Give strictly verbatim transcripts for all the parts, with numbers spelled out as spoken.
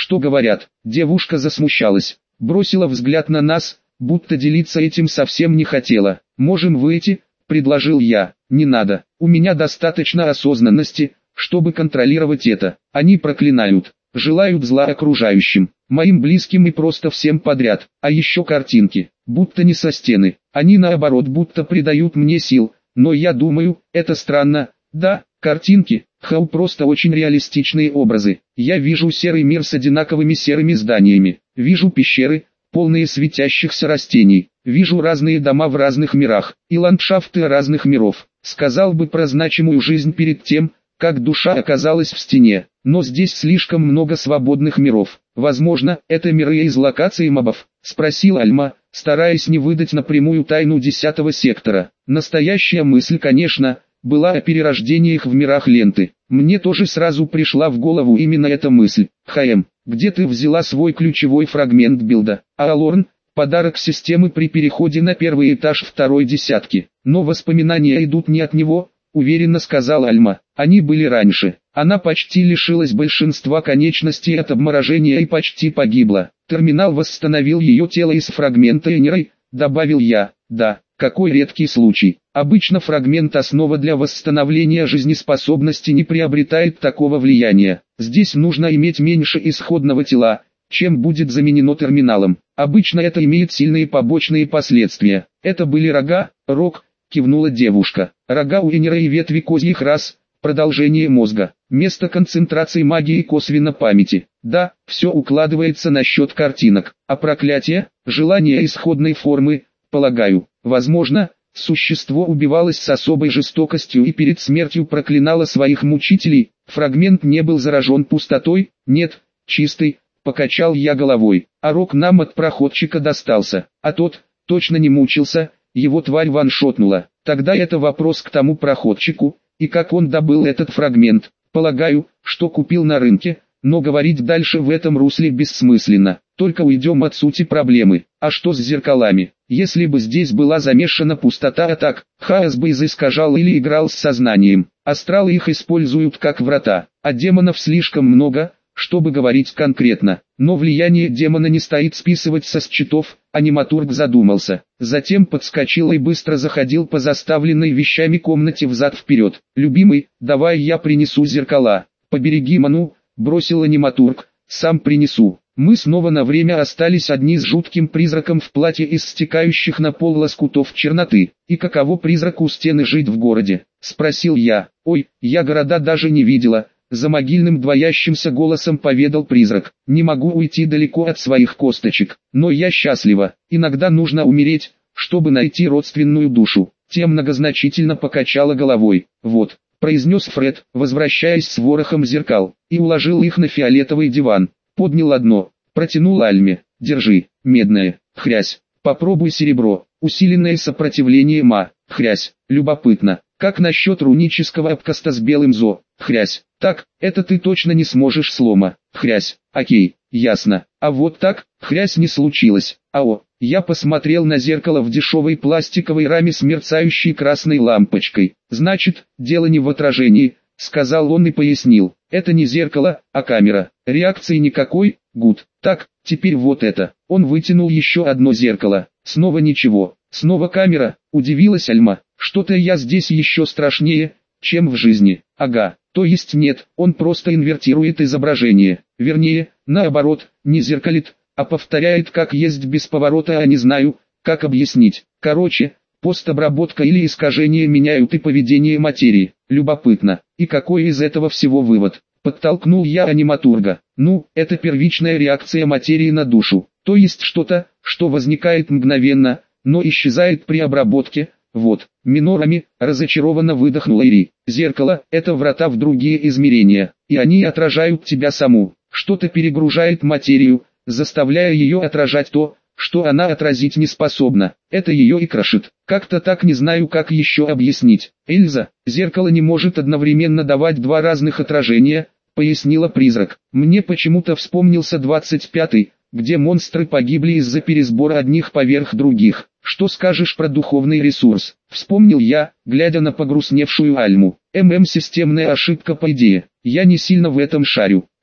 Что говорят? Девушка засмущалась, бросила взгляд на нас, будто делиться этим совсем не хотела. Можем выйти, предложил я. Не надо, у меня достаточно осознанности, чтобы контролировать это. Они проклинают, желают зла окружающим, моим близким и просто всем подряд. А еще картинки, будто не со стены. Они наоборот будто придают мне сил, но я думаю, это странно. Да, картинки, хау, просто очень реалистичные образы. Я вижу серый мир с одинаковыми серыми зданиями, вижу пещеры, полные светящихся растений, вижу разные дома в разных мирах, и ландшафты разных миров. Сказал бы про значимую жизнь перед тем, как душа оказалась в стене, но здесь слишком много свободных миров. Возможно, это миры из локаций мобов, спросил Альма, стараясь не выдать напрямую тайну десятого сектора. Настоящая мысль, конечно, была о перерождениях в мирах ленты. Мне тоже сразу пришла в голову именно эта мысль. ХМ, где ты взяла свой ключевой фрагмент билда? А Алорн, подарок системы при переходе на первый этаж второй десятки. Но воспоминания идут не от него, уверенно сказал Альма. Они были раньше. Она почти лишилась большинства конечностей от обморожения и почти погибла. Терминал восстановил ее тело из фрагмента Энерой, добавил я. Да, какой редкий случай. Обычно фрагмент основа для восстановления жизнеспособности не приобретает такого влияния. Здесь нужно иметь меньше исходного тела, чем будет заменено терминалом. Обычно это имеет сильные побочные последствия. Это были рога, рог, кивнула девушка. Рога у Энера и ветви козьих рас, продолжение мозга, место концентрации магии и косвенно памяти. Да, все укладывается насчет картинок. А проклятие, желание исходной формы, полагаю, возможно, существо убивалось с особой жестокостью и перед смертью проклинало своих мучителей. Фрагмент не был заражен пустотой, нет, чистый, покачал я головой. А рог нам от проходчика достался, а тот, точно не мучился, его тварь ваншотнула. Тогда это вопрос к тому проходчику, и как он добыл этот фрагмент. Полагаю, что купил на рынке, но говорить дальше в этом русле бессмысленно. Только уйдем от сути проблемы. А что с зеркалами? Если бы здесь была замешана пустота, а так, хаос бы изыскажал или играл с сознанием. Астралы их используют как врата, а демонов слишком много, чтобы говорить конкретно. Но влияние демона не стоит списывать со счетов, аниматург задумался. Затем подскочил и быстро заходил по заставленной вещами комнате взад-вперед. «Любимый, давай я принесу зеркала. Побереги Ману», бросил аниматург, «сам принесу». Мы снова на время остались одни с жутким призраком в платье из стекающих на пол лоскутов черноты. «И каково призраку у стены жить в городе?» — спросил я. «Ой, я города даже не видела», — за могильным двоящимся голосом поведал призрак. «Не могу уйти далеко от своих косточек, но я счастлива. Иногда нужно умереть, чтобы найти родственную душу». Тем многозначительно покачала головой. «Вот», — произнес Фред, возвращаясь с ворохом зеркал, и уложил их на фиолетовый диван. Поднял одно, протянул Альме. «Держи, медное, хрясь, попробуй серебро, усиленное сопротивление ма, хрясь, любопытно, как насчет рунического обкаста с белым зо, хрясь, так, это ты точно не сможешь слома, хрясь, окей, ясно, а вот так, хрясь, не случилось, ао». Я посмотрел на зеркало в дешевой пластиковой раме с мерцающей красной лампочкой. «Значит, дело не в отражении», — сказал он и пояснил. «Это не зеркало, а камера. Реакции никакой, гуд. Так, теперь вот это». Он вытянул еще одно зеркало. Снова ничего. Снова камера, удивилась Альма. «Что-то я здесь еще страшнее, чем в жизни». «Ага, то есть нет, он просто инвертирует изображение. Вернее, наоборот, не зеркалит, а повторяет как есть без поворота, а не знаю, как объяснить. Короче, постобработка или искажение меняют и поведение материи. Любопытно, и какой из этого всего вывод?» Подтолкнул я аниматурга. «Ну, это первичная реакция материи на душу, то есть что-то, что возникает мгновенно, но исчезает при обработке. Вот, минорами», разочарованно выдохнула Ири. «Зеркало – это врата в другие измерения, и они отражают тебя саму. Что-то перегружает материю, заставляя ее отражать то, что она отразить не способна. Это ее и крошит. Как-то так, не знаю, как еще объяснить». «Эльза, зеркало не может одновременно давать два разных отражения», — пояснила призрак. «Мне почему-то вспомнился двадцать пятый, где монстры погибли из-за пересбора одних поверх других. Что скажешь про духовный ресурс?» Вспомнил я, глядя на погрустневшую Альму. «ММ системная ошибка по идее. Я не сильно в этом шарю.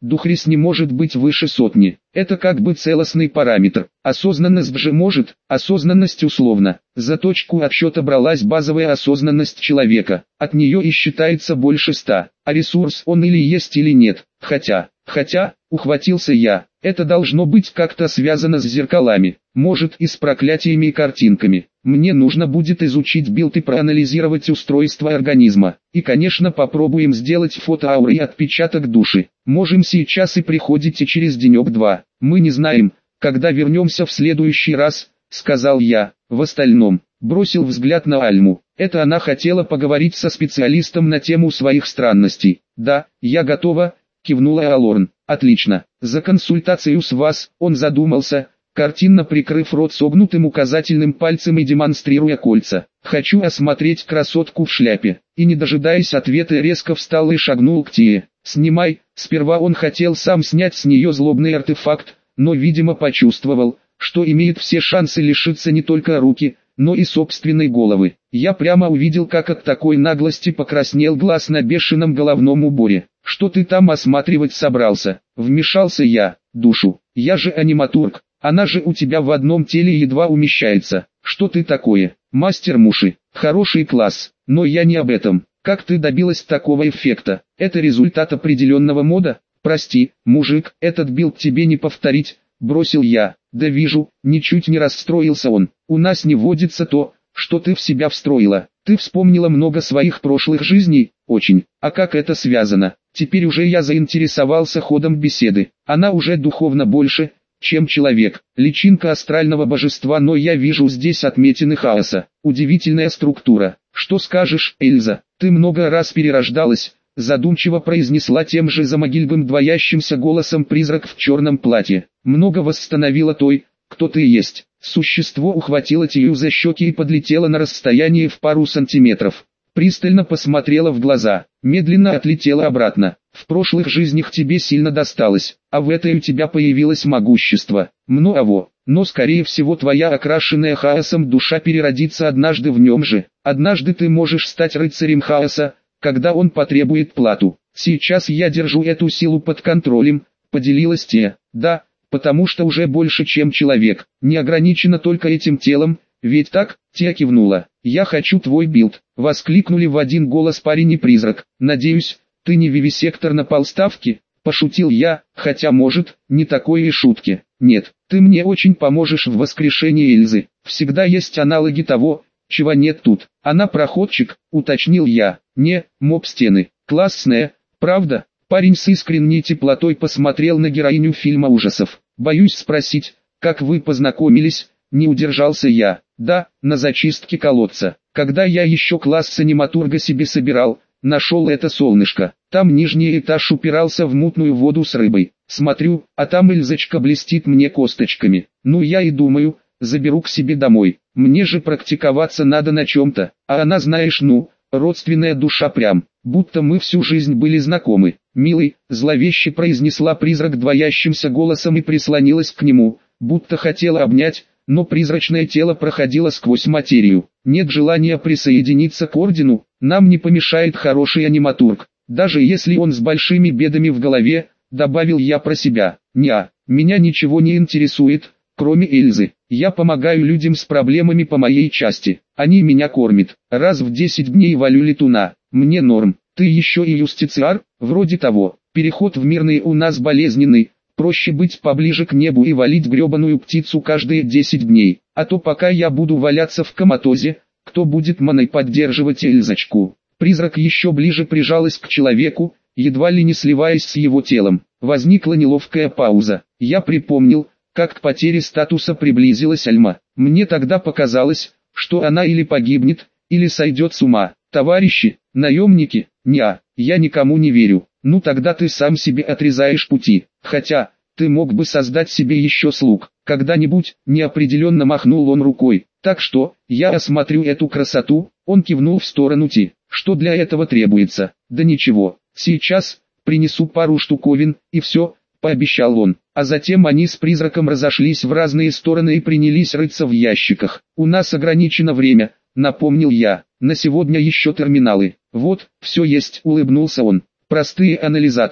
Духрис не может быть выше сотни. Это как бы целостный параметр. Осознанность же может, осознанность условно. За точку отсчета бралась базовая осознанность человека. От нее и считается больше ста. А ресурс он или есть или нет. Хотя, хотя, ухватился я. Это должно быть как-то связано с зеркалами. Может и с проклятиями и картинками. Мне нужно будет изучить билд и проанализировать устройство организма. И конечно попробуем сделать фото ауры и отпечаток души. Можем сейчас и приходите через денек-два. Мы не знаем, когда вернемся в следующий раз, сказал я. В остальном, бросил взгляд на Альму. Это она хотела поговорить со специалистом на тему своих странностей. Да, я готова, кивнула Алорн. Отлично. За консультацию с вас, он задумался, картинно прикрыв рот согнутым указательным пальцем и демонстрируя кольца. Хочу осмотреть красотку в шляпе. И не дожидаясь ответа резко встал и шагнул к Тие. Снимай. Сперва он хотел сам снять с нее злобный артефакт, но видимо почувствовал, что имеет все шансы лишиться не только руки, но и собственной головы. Я прямо увидел, как от такой наглости покраснел глаз на бешеном головном уборе. Что ты там осматривать собрался? Вмешался я. Душу. Я же аниматург. Она же у тебя в одном теле едва умещается. Что ты такое? Мастер Муши. Хороший класс. Но я не об этом. Как ты добилась такого эффекта? Это результат определенного мода? Прости, мужик, этот билд тебе не повторить, бросил я. Да вижу, ничуть не расстроился он. У нас не водится то, что ты в себя встроила. Ты вспомнила много своих прошлых жизней? Очень. А как это связано? Теперь уже я заинтересовался ходом беседы. Она уже духовно больше, чем человек. Личинка астрального божества, но я вижу здесь отметины хаоса. Удивительная структура. Что скажешь, Эльза? Ты много раз перерождалась, задумчиво произнесла тем же замогильным двоящимся голосом призрак в черном платье. Много восстановила той, кто ты есть. Существо ухватило Тию за щеки и подлетело на расстояние в пару сантиметров. Пристально посмотрела в глаза, медленно отлетела обратно. В прошлых жизнях тебе сильно досталось, а в этой у тебя появилось могущество. Много, но скорее всего твоя окрашенная хаосом душа переродится однажды в нем же. Однажды ты можешь стать рыцарем хаоса, когда он потребует плату. Сейчас я держу эту силу под контролем, поделилась Тия. Да, потому что уже больше чем человек, не ограничена только этим телом, ведь так? Тия кивнула. Я хочу твой билд, воскликнули в один голос парень и призрак. Надеюсь, ты не вивисектор на полставки? Пошутил я, хотя может, не такой и шутки. Нет, ты мне очень поможешь в воскрешении Эльзы. Всегда есть аналоги того, чего нет тут. Она проходчик, уточнил я. Не, моб стены. Классная, правда? Парень с искренней теплотой посмотрел на героиню фильма ужасов. Боюсь спросить, как вы познакомились? Не удержался я. Да, на зачистке колодца. Когда я еще класс аниматурга себе собирал, нашел это солнышко. Там нижний этаж упирался в мутную воду с рыбой. Смотрю, а там Эльзочка блестит мне косточками. Ну я и думаю, заберу к себе домой. Мне же практиковаться надо на чем-то. А она, знаешь, ну, родственная душа прям. Будто мы всю жизнь были знакомы. Милый, зловеще произнесла призрак двоящимся голосом и прислонилась к нему, будто хотела обнять, но призрачное тело проходило сквозь материю. Нет желания присоединиться к ордену, нам не помешает хороший аниматург, даже если он с большими бедами в голове, добавил я про себя. Неа, меня ничего не интересует, кроме Эльзы. Я помогаю людям с проблемами по моей части. Они меня кормят. Раз в десять дней валю летуна. Мне норм. Ты еще и юстициар? Вроде того. Переход в мирный у нас болезненный. Проще быть поближе к небу и валить гребаную птицу каждые десять дней. А то пока я буду валяться в коматозе, кто будет маной поддерживать Эльзочку? Призрак еще ближе прижалась к человеку, едва ли не сливаясь с его телом. Возникла неловкая пауза. Я припомнил, как к потере статуса приблизилась Альма. Мне тогда показалось, что она или погибнет, или сойдет с ума. Товарищи, наемники, неа, я никому не верю. Ну тогда ты сам себе отрезаешь пути. Хотя, ты мог бы создать себе еще слуг. Когда-нибудь, неопределенно махнул он рукой. Так что, я осмотрю эту красоту, он кивнул в сторону Ти. Что для этого требуется? Да ничего, сейчас, принесу пару штуковин, и все, пообещал он. А затем они с призраком разошлись в разные стороны и принялись рыться в ящиках. У нас ограничено время, напомнил я. На сегодня еще терминалы. Вот, все есть, улыбнулся он. Простые анализаторы.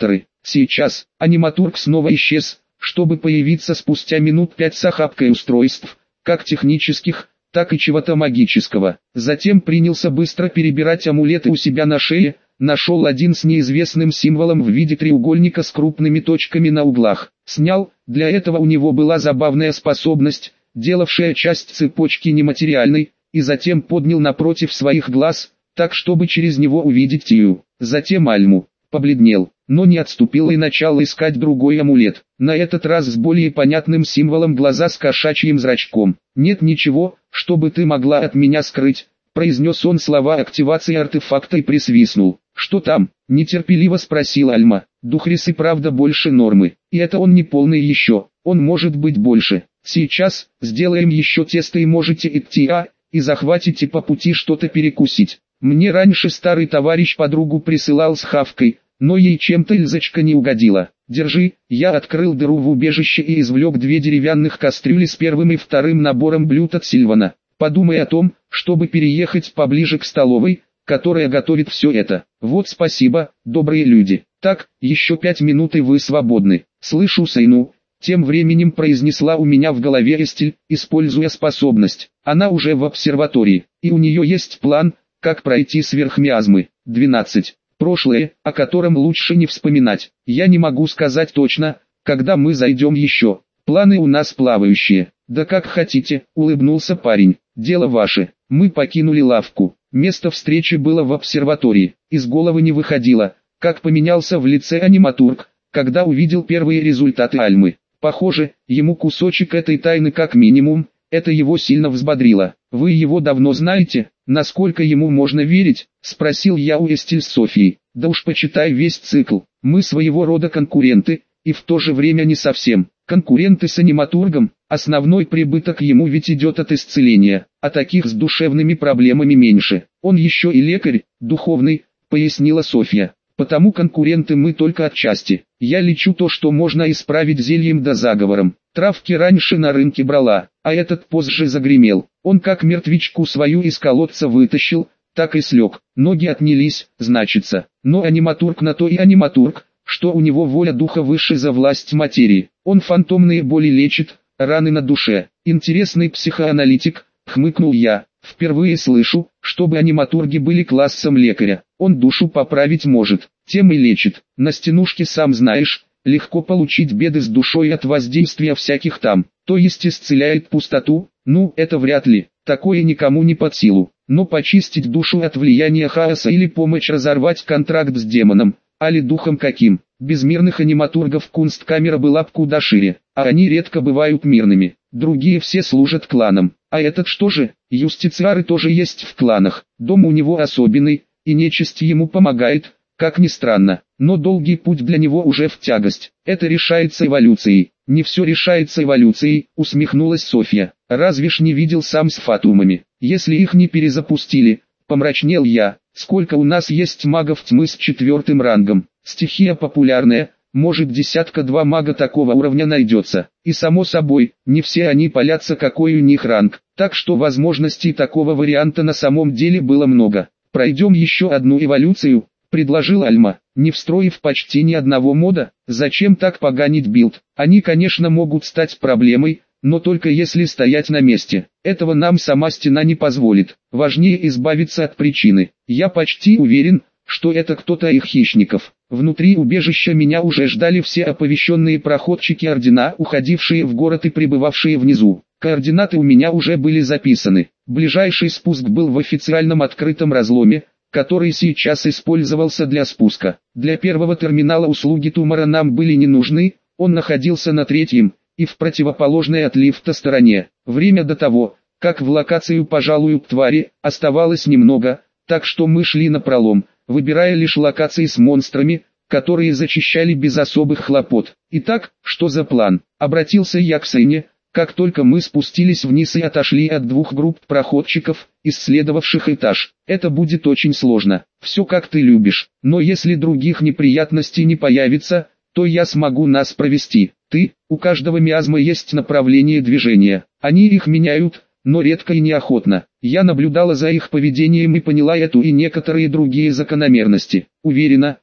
Сейчас, аниматург снова исчез, чтобы появиться спустя минут пять с охапкой устройств, как технических, так и чего-то магического. Затем принялся быстро перебирать амулеты у себя на шее, нашел один с неизвестным символом в виде треугольника с крупными точками на углах. Снял, для этого у него была забавная способность, делавшая часть цепочки нематериальной, и затем поднял напротив своих глаз, так чтобы через него увидеть Тию. Затем Альму. Побледнел, но не отступил и начал искать другой амулет, на этот раз с более понятным символом глаза с кошачьим зрачком. «Нет ничего, чтобы ты могла от меня скрыть», — произнес он слова активации артефакта и присвистнул. «Что там?» — нетерпеливо спросил Альма. «Духрис и правда больше нормы, и это он не полный еще, он может быть больше. Сейчас, сделаем еще тесто и можете идти, а, и захватите по пути что-то перекусить. Мне раньше старый товарищ подругу присылал с хавкой, но ей чем-то Эльзочка не угодила. Держи». Я открыл дыру в убежище и извлек две деревянных кастрюли с первым и вторым набором блюд от Сильвана. «Подумай о том, чтобы переехать поближе к столовой, которая готовит все это. Вот спасибо, добрые люди. Так, еще пять минут и вы свободны». «Слышу, Сайну», тем временем произнесла у меня в голове Эстель, используя способность. Она уже в обсерватории, и у нее есть план, как пройти сверхмиазмы. двенадцать. Прошлое, о котором лучше не вспоминать. Я не могу сказать точно, когда мы зайдем еще. Планы у нас плавающие. Да как хотите, улыбнулся парень. Дело ваше. Мы покинули лавку. Место встречи было в обсерватории. Из головы не выходило, как поменялся в лице аниматург, когда увидел первые результаты Альмы. Похоже, ему кусочек этой тайны как минимум, это его сильно взбодрило. «Вы его давно знаете? Насколько ему можно верить?» — спросил я у Эстель с Софией. «Да уж почитай весь цикл. Мы своего рода конкуренты, и в то же время не совсем. Конкуренты с аниматургом, основной прибыток ему ведь идет от исцеления, а таких с душевными проблемами меньше. Он еще и лекарь, духовный», — пояснила Софья. «Потому конкуренты мы только отчасти. Я лечу то, что можно исправить зельем да заговором. Травки раньше на рынке брала, а этот позже загремел. Он как мертвечку свою из колодца вытащил, так и слег. Ноги отнялись, значится. Но аниматург на то и аниматург, что у него воля духа выше за власть материи. Он фантомные боли лечит, раны на душе. Интересный психоаналитик», — хмыкнул я. «Впервые слышу, чтобы аниматурги были классом лекаря. Он душу поправить может, тем и лечит. На стенушке сам знаешь, легко получить беды с душой от воздействия всяких там, то есть исцеляет пустоту. Ну, это вряд ли, такое никому не под силу. Но почистить душу от влияния хаоса или помочь разорвать контракт с демоном, али духом каким. Без мирных аниматургов кунсткамера была б куда шире, а они редко бывают мирными. Другие все служат кланам. А этот что же? Юстициары тоже есть в кланах. Дом у него особенный, и нечисть ему помогает, как ни странно. Но долгий путь для него уже в тягость. Это решается эволюцией. «Не все решается эволюцией», — усмехнулась Софья. «Разве ж не видел сам с фатумами? Если их не перезапустили», — помрачнел я. «Сколько у нас есть магов тьмы с четвертым рангом? Стихия популярная, может десятка-два мага такого уровня найдется. И само собой, не все они палятся, какой у них ранг. Так что возможностей такого варианта на самом деле было много. Пройдем еще одну эволюцию», — предложил Альма, не встроив почти ни одного мода. «Зачем так поганить билд? Они, конечно, могут стать проблемой, но только если стоять на месте. Этого нам сама стена не позволит. Важнее избавиться от причины. Я почти уверен, что это кто-то их хищников». Внутри убежища меня уже ждали все оповещенные проходчики ордена, уходившие в город и пребывавшие внизу. Координаты у меня уже были записаны. Ближайший спуск был в официальном открытом разломе, который сейчас использовался для спуска. Для первого терминала услуги Тумара нам были не нужны, он находился на третьем, и в противоположной от лифта стороне. Время до того, как в локацию пожалуют твари, оставалось немного, так что мы шли напролом, выбирая лишь локации с монстрами, которые зачищали без особых хлопот. «Итак, что за план?» — обратился я к Сайне, как только мы спустились вниз и отошли от двух групп проходчиков, исследовавших этаж. «Это будет очень сложно, все как ты любишь, но если других неприятностей не появится, то я смогу нас провести. Ты, у каждого миазма есть направление движения, они их меняют, но редко и неохотно. Я наблюдала за их поведением и поняла эту и некоторые другие закономерности. Уверена,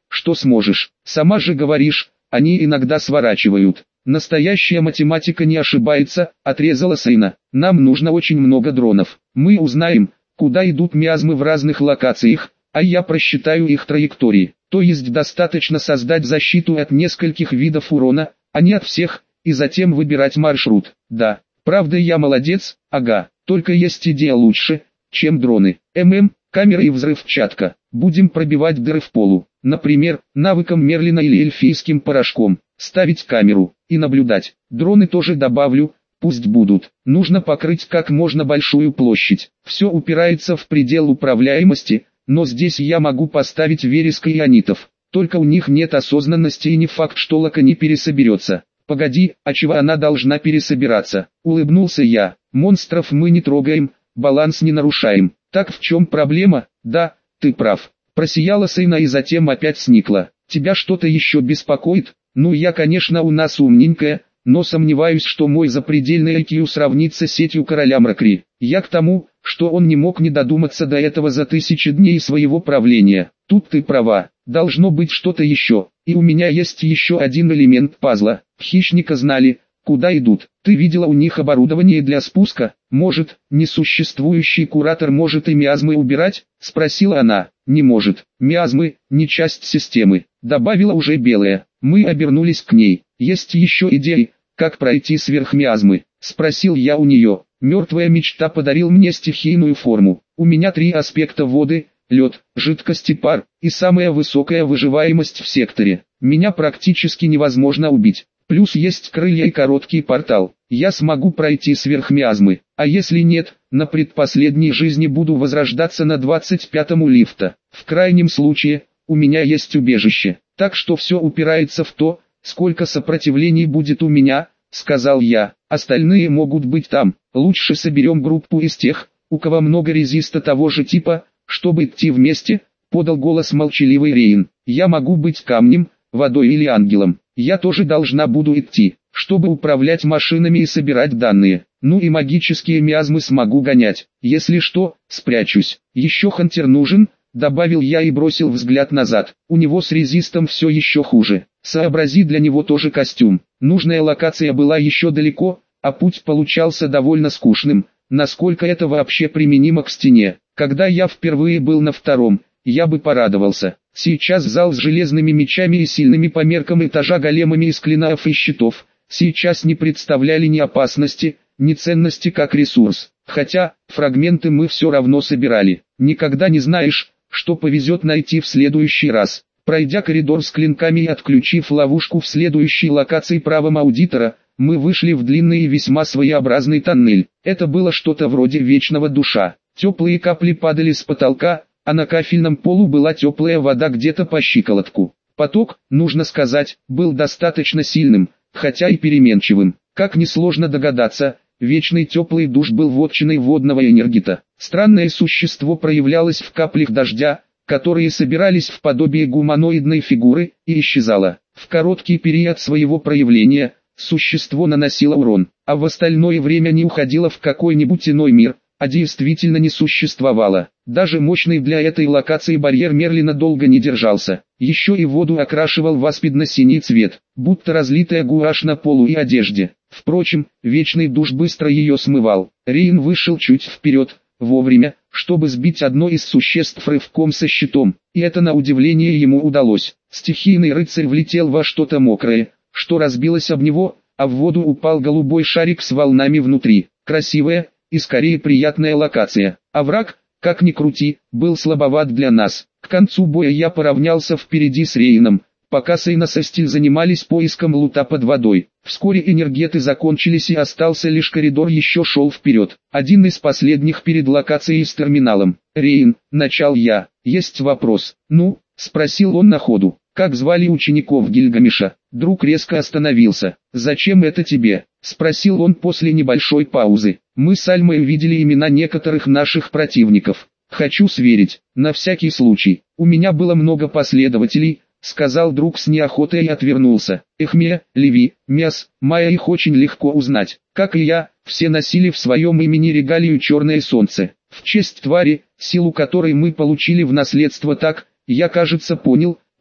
что сможешь. Сама же говоришь, они иногда сворачивают. Настоящая математика не ошибается, отрезала Сейна. Нам нужно очень много дронов. Мы узнаем, куда идут миазмы в разных локациях, а я просчитаю их траектории. То есть достаточно создать защиту от нескольких видов урона, а не от всех, и затем выбирать маршрут. Да, правда я молодец, ага, только есть идея лучше, чем дроны. ММ, камера и взрывчатка. Будем пробивать дыры в полу. Например, навыком Мерлина или эльфийским порошком. Ставить камеру и наблюдать. Дроны тоже добавлю, пусть будут. Нужно покрыть как можно большую площадь. Все упирается в предел управляемости, но здесь я могу поставить вереск и ионитов. Только у них нет осознанности и не факт, что лака не пересоберется. Погоди, а чего она должна пересобираться? Улыбнулся я. Монстров мы не трогаем, баланс не нарушаем. Так в чем проблема? Да, ты прав. Просияла Сейна и затем опять сникла. Тебя что-то еще беспокоит? Ну я, конечно, у нас умненькая, но сомневаюсь, что мой запредельный ай кью сравнится с сетью короля Мракри. Я к тому, что он не мог не додуматься до этого за тысячи дней своего правления. Тут ты права, должно быть что-то еще, и у меня есть еще один элемент пазла. Хищника знали, куда идут. Ты видела у них оборудование для спуска? Может, несуществующий куратор может и миазмы убирать? Спросила она. Не может. Миазмы – не часть системы. Добавила уже белая. Мы обернулись к ней. Есть еще идеи, как пройти сверх миазмы? Спросил я у нее. Мертвая мечта подарил мне стихийную форму. У меня три аспекта воды, лед, жидкость и пар, и самая высокая выживаемость в секторе. Меня практически невозможно убить. Плюс есть крылья и короткий портал. Я смогу пройти сверх миазмы, а если нет, на предпоследней жизни буду возрождаться на двадцать пятом у лифта. В крайнем случае, у меня есть убежище. Так что все упирается в то, сколько сопротивлений будет у меня, сказал я. Остальные могут быть там. Лучше соберем группу из тех, у кого много резиста того же типа, чтобы идти вместе, подал голос молчаливый Рейн. Я могу быть камнем, водой или ангелом. Я тоже должна буду идти, чтобы управлять машинами и собирать данные. Ну и магические миазмы смогу гонять. Если что, спрячусь. Еще хантер нужен, добавил я и бросил взгляд назад. У него с резистом все еще хуже. Сообрази для него тоже костюм. Нужная локация была еще далеко, а путь получался довольно скучным. Насколько это вообще применимо к стене? Когда я впервые был на втором, я бы порадовался. Сейчас зал с железными мечами и сильными по меркам этажа големами из клинов и щитов, сейчас не представляли ни опасности, ни ценности как ресурс. Хотя, фрагменты мы все равно собирали. Никогда не знаешь, что повезет найти в следующий раз. Пройдя коридор с клинками и отключив ловушку в следующей локации правом аудитора, мы вышли в длинный и весьма своеобразный тоннель. Это было что-то вроде вечного душа. Теплые капли падали с потолка, а на кафельном полу была теплая вода где-то по щиколотку. Поток, нужно сказать, был достаточно сильным, хотя и переменчивым. Как несложно догадаться, вечный теплый душ был вотчиной водного энергита. Странное существо проявлялось в каплях дождя, которые собирались в подобие гуманоидной фигуры, и исчезало. В короткий период своего проявления, существо наносило урон, а в остальное время не уходило в какой-нибудь иной мир, а действительно не существовало. Даже мощный для этой локации барьер Мерлина долго не держался. Еще и воду окрашивал в аспидно-синий цвет, будто разлитая гуашь на полу и одежде. Впрочем, вечный душ быстро ее смывал. Рейн вышел чуть вперед, вовремя, чтобы сбить одно из существ рывком со щитом, и это на удивление ему удалось. Стихийный рыцарь влетел во что-то мокрое, что разбилось об него, а в воду упал голубой шарик с волнами внутри. Красивая и скорее приятная локация. А враг, как ни крути, был слабоват для нас. К концу боя я поравнялся впереди с Рейном, пока Сейна со Стиль занимались поиском лута под водой. Вскоре энергеты закончились и остался лишь коридор, еще шел вперед. Один из последних перед локацией с терминалом. «Рейн», — начал я, — «есть вопрос». «Ну?» — спросил он на ходу. «Как звали учеников Гильгамеша?» Друг резко остановился. «Зачем это тебе?» — спросил он после небольшой паузы. «Мы с Альмой видели имена некоторых наших противников. Хочу сверить, на всякий случай. У меня было много последователей», — сказал друг с неохотой и отвернулся. «Эхме, Леви, Мяс, Майя, их очень легко узнать. Как и я, все носили в своем имени регалию «Черное солнце». В честь твари, силу которой мы получили в наследство. Так, я, кажется, понял,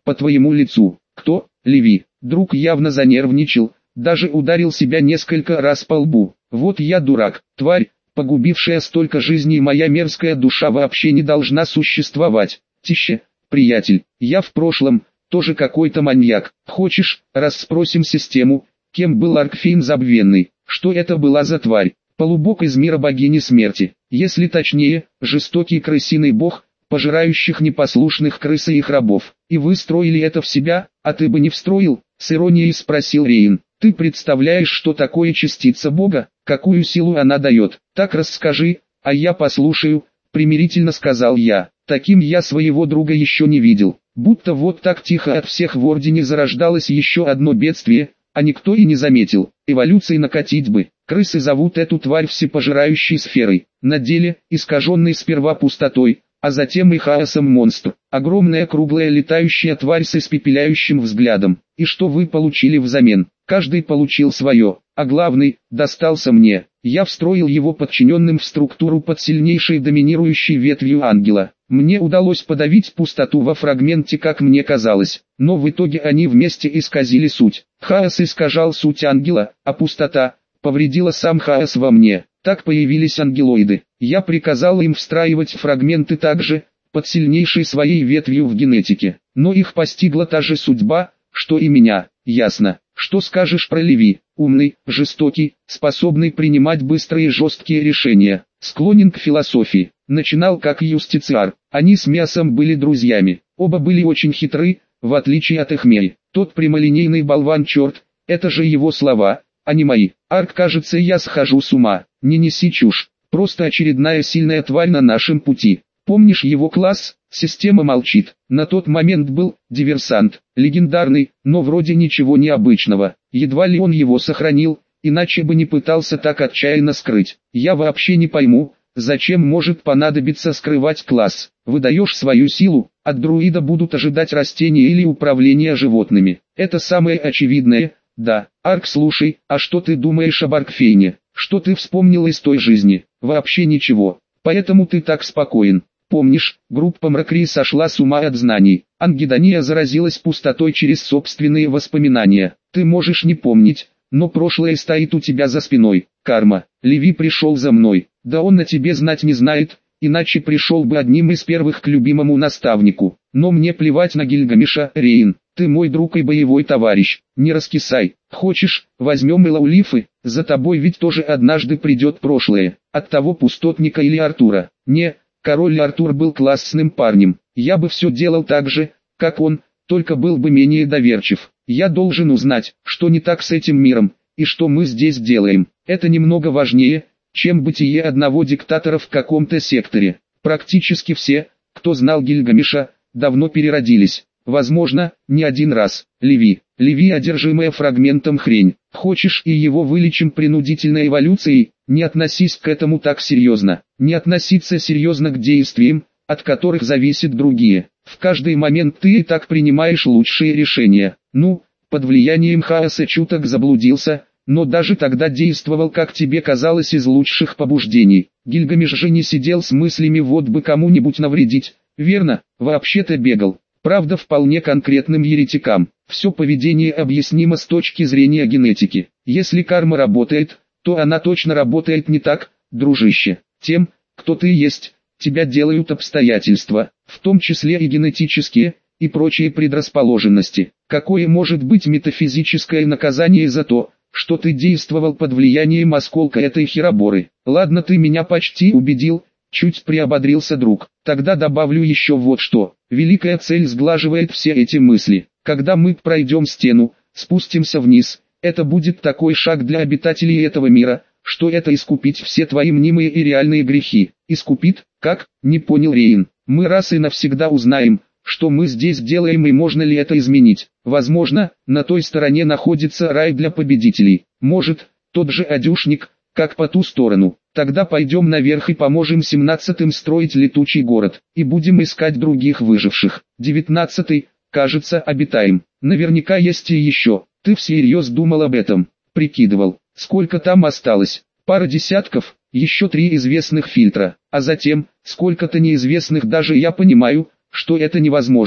по твоему лицу. Кто? Леви. Друг явно занервничал, даже ударил себя несколько раз по лбу. Вот я дурак, тварь, погубившая столько жизней, моя мерзкая душа вообще не должна существовать. Тише, приятель, я в прошлом тоже какой-то маньяк. Хочешь, расспросим систему, кем был Аркфейн Забвенный? Что это была за тварь? Полубог из мира богини смерти, если точнее, жестокий крысиный бог, пожирающих непослушных крыс и их рабов. И вы строили это в себя, а ты бы не встроил? С иронией спросил Рейн. Ты представляешь, что такое частица бога, какую силу она дает? Так расскажи, а я послушаю, примирительно сказал я. Таким я своего друга еще не видел. Будто вот так тихо от всех в Ордене зарождалось еще одно бедствие, а никто и не заметил. Эволюции накатить бы. Крысы зовут эту тварь всепожирающей сферой. На деле, искаженный сперва пустотой, а затем и хаосом монстр. Огромная круглая летающая тварь с испепеляющим взглядом. И что вы получили взамен? Каждый получил свое, а главный, достался мне. Я встроил его подчиненным в структуру под сильнейшей доминирующей ветвью ангела. Мне удалось подавить пустоту во фрагменте, как мне казалось, но в итоге они вместе исказили суть. Хаос искажал суть ангела, а пустота повредила сам хаос во мне. Так появились ангелоиды. Я приказал им встраивать фрагменты также, под сильнейшей своей ветвью в генетике. Но их постигла та же судьба, что и меня. Ясно. Что скажешь про Леви? Умный, жестокий, способный принимать быстрые и жесткие решения. Склонен к философии. Начинал как юстициар. Они с Мясом были друзьями. Оба были очень хитры, в отличие от Эхмеи. Тот прямолинейный болван черт, это же его слова, а не мои. Арк, кажется, я схожу с ума. Не неси чушь. Просто очередная сильная тварь на нашем пути. Помнишь его класс? Система молчит. На тот момент был диверсант, легендарный, но вроде ничего необычного. Едва ли он его сохранил, иначе бы не пытался так отчаянно скрыть. Я вообще не пойму, зачем может понадобиться скрывать класс. Выдаешь свою силу, от друида будут ожидать растения или управления животными. Это самое очевидное. Да, Арк, слушай, а что ты думаешь об Аркфейне? Что ты вспомнил из той жизни? Вообще ничего. Поэтому ты так спокоен. Помнишь, группа Мракри сошла с ума от знаний. Ангедония заразилась пустотой через собственные воспоминания. Ты можешь не помнить, но прошлое стоит у тебя за спиной. Карма. Леви пришел за мной. Да он на тебе знать не знает, иначе пришел бы одним из первых к любимому наставнику. Но мне плевать на Гильгамеша, Рейн. Ты мой друг и боевой товарищ. Не раскисай. Хочешь, возьмем и Лаулифы? За тобой ведь тоже однажды придет прошлое. От того пустотника или Артура. Не, король Артур был классным парнем. Я бы все делал так же, как он, только был бы менее доверчив. Я должен узнать, что не так с этим миром, и что мы здесь делаем. Это немного важнее, чем бытие одного диктатора в каком-то секторе. Практически все, кто знал Гильгамеша, давно переродились. Возможно, не один раз. Леви. Леви, одержимая фрагментом хрень. Хочешь и его вылечим принудительной эволюцией? Не относись к этому так серьезно. Не относиться серьезно к действиям, от которых зависят другие. В каждый момент ты и так принимаешь лучшие решения. Ну, под влиянием хаоса чуток заблудился, но даже тогда действовал, как тебе казалось, из лучших побуждений. Гильгамеш же не сидел с мыслями вот бы кому-нибудь навредить, верно? Вообще-то бегал. Правда, вполне конкретным еретикам. Все поведение объяснимо с точки зрения генетики. Если карма работает, то она точно работает не так, дружище. Тем, кто ты есть, тебя делают обстоятельства, в том числе и генетические, и прочие предрасположенности. Какое может быть метафизическое наказание за то, что ты действовал под влиянием осколка этой хероборы? Ладно, ты меня почти убедил. Чуть приободрился друг. Тогда добавлю еще вот что. Великая цель сглаживает все эти мысли. Когда мы пройдем стену, спустимся вниз, это будет такой шаг для обитателей этого мира, что это искупить все твои мнимые и реальные грехи. Искупит? Как? Не понял Рейн. Мы раз и навсегда узнаем, что мы здесь делаем и можно ли это изменить. Возможно, на той стороне находится рай для победителей. Может, тот же одюшник, как по ту сторону. Тогда пойдем наверх и поможем семнадцатым строить летучий город, и будем искать других выживших. Девятнадцатый, кажется, обитаем. Наверняка есть и еще. Ты всерьез думал об этом? Прикидывал, сколько там осталось? Пара десятков, еще три известных фильтра, а затем, сколько-то неизвестных. Даже я понимаю, что это невозможно.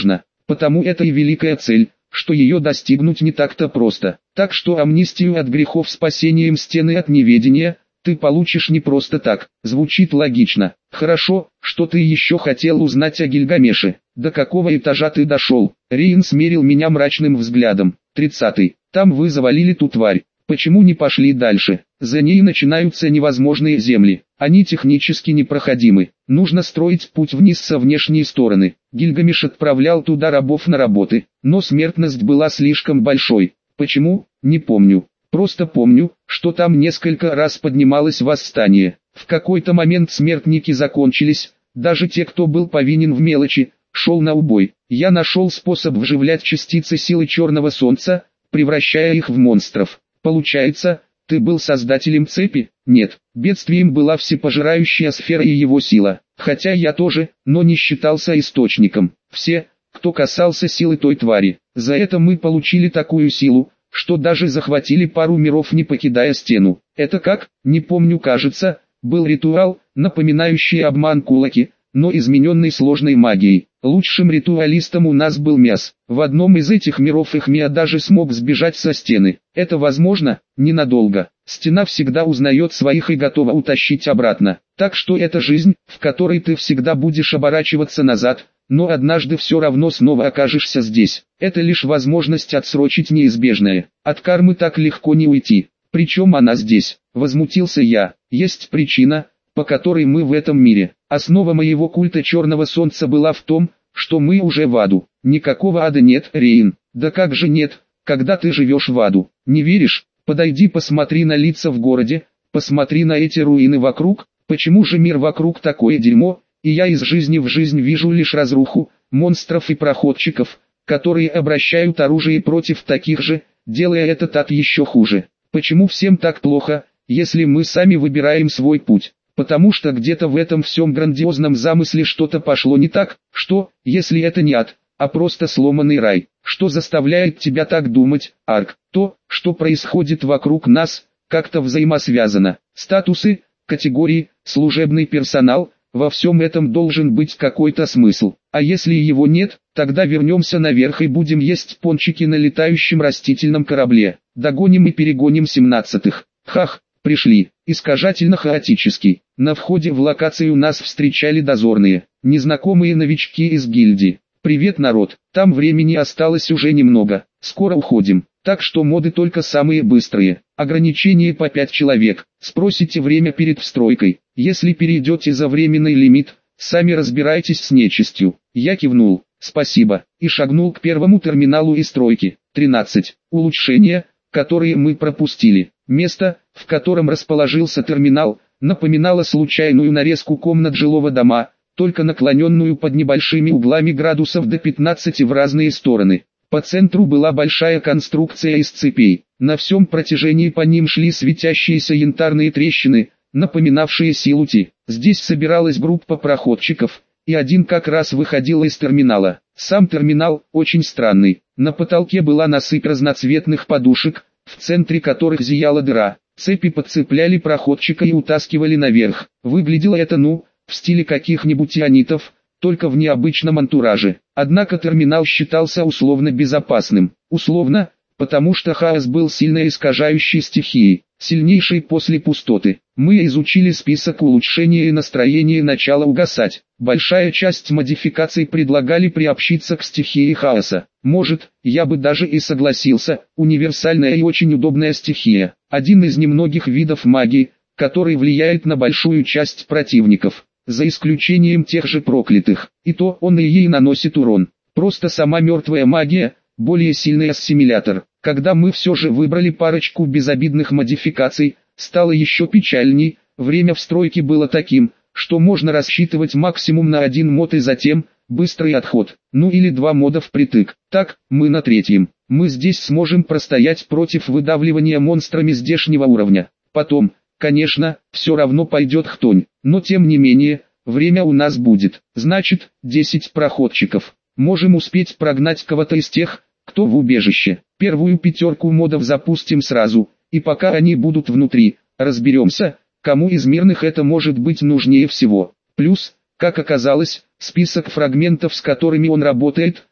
потому это и великая цель, что ее достигнуть не так-то просто. Так что амнистию от грехов, спасением стены от неведения, ты получишь не просто так. Звучит логично. Хорошо, что ты еще хотел узнать о Гильгамеше. До какого этажа ты дошел? Рейн смерил меня мрачным взглядом. Тридцатый. Там вы завалили ту тварь. Почему не пошли дальше? За ней начинаются невозможные земли. Они технически непроходимы. Нужно строить путь вниз со внешней стороны. Гильгамеш отправлял туда рабов на работы, но смертность была слишком большой. Почему? Не помню. Просто помню, что там несколько раз поднималось восстание. В какой-то момент смертники закончились, даже те, кто был повинен в мелочи, шел на убой. Я нашел способ вживлять частицы силы Черного Солнца, превращая их в монстров. Получается, ты был создателем цепи? Нет, бедствием была всепожирающая сфера и его сила. Хотя я тоже, но не считался источником. Все, кто касался силы той твари. За это мы получили такую силу, что даже захватили пару миров, не покидая стену. Это как? Не помню, кажется, был ритуал, напоминающий обман Кулаки, но измененный сложной магией. Лучшим ритуалистом у нас был Мяс. В одном из этих миров Эхмия даже смог сбежать со стены. Это возможно? Ненадолго. Стена всегда узнает своих и готова утащить обратно. Так что это жизнь, в которой ты всегда будешь оборачиваться назад, но однажды все равно снова окажешься здесь. Это лишь возможность отсрочить неизбежное. От кармы так легко не уйти. Причем она здесь. Возмутился я. Есть причина, по которой мы в этом мире. Основа моего культа Черного Солнца была в том, что мы уже в аду. Никакого ада нет, Рейн. Да как же нет, когда ты живешь в аду? Не веришь? Подойди, посмотри на лица в городе, посмотри на эти руины вокруг. Почему же мир вокруг такое дерьмо, и я из жизни в жизнь вижу лишь разруху, монстров и проходчиков, которые обращают оружие против таких же, делая это так еще хуже. Почему всем так плохо, если мы сами выбираем свой путь? Потому что где-то в этом всем грандиозном замысле что-то пошло не так. Что, если это не ад, а просто сломанный рай? Что заставляет тебя так думать, Арк? То, что происходит вокруг нас, как-то взаимосвязано. Статусы, категории, служебный персонал, во всем этом должен быть какой-то смысл. А если его нет, тогда вернемся наверх и будем есть пончики на летающем растительном корабле. Догоним и перегоним семнадцатых. Хах. Пришли, искажательно-хаотический. На входе в локацию нас встречали дозорные, незнакомые новички из гильдии. «Привет, народ, там времени осталось уже немного, скоро уходим, так что моды только самые быстрые. Ограничение по пять человек, спросите время перед встройкой. Если перейдете за временный лимит, сами разбирайтесь с нечистью». Я кивнул, спасибо, и шагнул к первому терминалу и стройке. тринадцать. Улучшения, которые мы пропустили. Место, в котором расположился терминал, напоминало случайную нарезку комнат жилого дома, только наклоненную под небольшими углами градусов до пятнадцати в разные стороны. По центру была большая конструкция из цепей. На всем протяжении по ним шли светящиеся янтарные трещины, напоминавшие силу Ти. Здесь собиралась группа проходчиков, и один как раз выходил из терминала. Сам терминал очень странный. На потолке была насыпь разноцветных подушек, в центре которых зияла дыра. Цепи подцепляли проходчика и утаскивали наверх. Выглядело это, ну, в стиле каких-нибудь ионитов, только в необычном антураже. Однако терминал считался условно безопасным. Условно, потому что хаос был сильно искажающей стихией, сильнейшей после пустоты. Мы изучили список улучшения и настроение начало угасать. Большая часть модификаций предлагали приобщиться к стихии хаоса. Может, я бы даже и согласился, универсальная и очень удобная стихия. Один из немногих видов магии, который влияет на большую часть противников, за исключением тех же проклятых. И то он и ей наносит урон. Просто сама мертвая магия, более сильный ассимилятор. Когда мы все же выбрали парочку безобидных модификаций, стало еще печальней. Время встройки было таким, что можно рассчитывать максимум на один мод и затем быстрый отход, ну или два мода впритык. Так, мы на третьем. Мы здесь сможем простоять против выдавливания монстрами здешнего уровня. Потом, конечно, все равно пойдет хтонь, но тем не менее, время у нас будет. Значит, десять проходчиков. Можем успеть прогнать кого-то из тех, кто в убежище. Первую пятерку модов запустим сразу, и пока они будут внутри, разберемся, кому из мирных это может быть нужнее всего. Плюс, как оказалось, список фрагментов, с которыми он работает,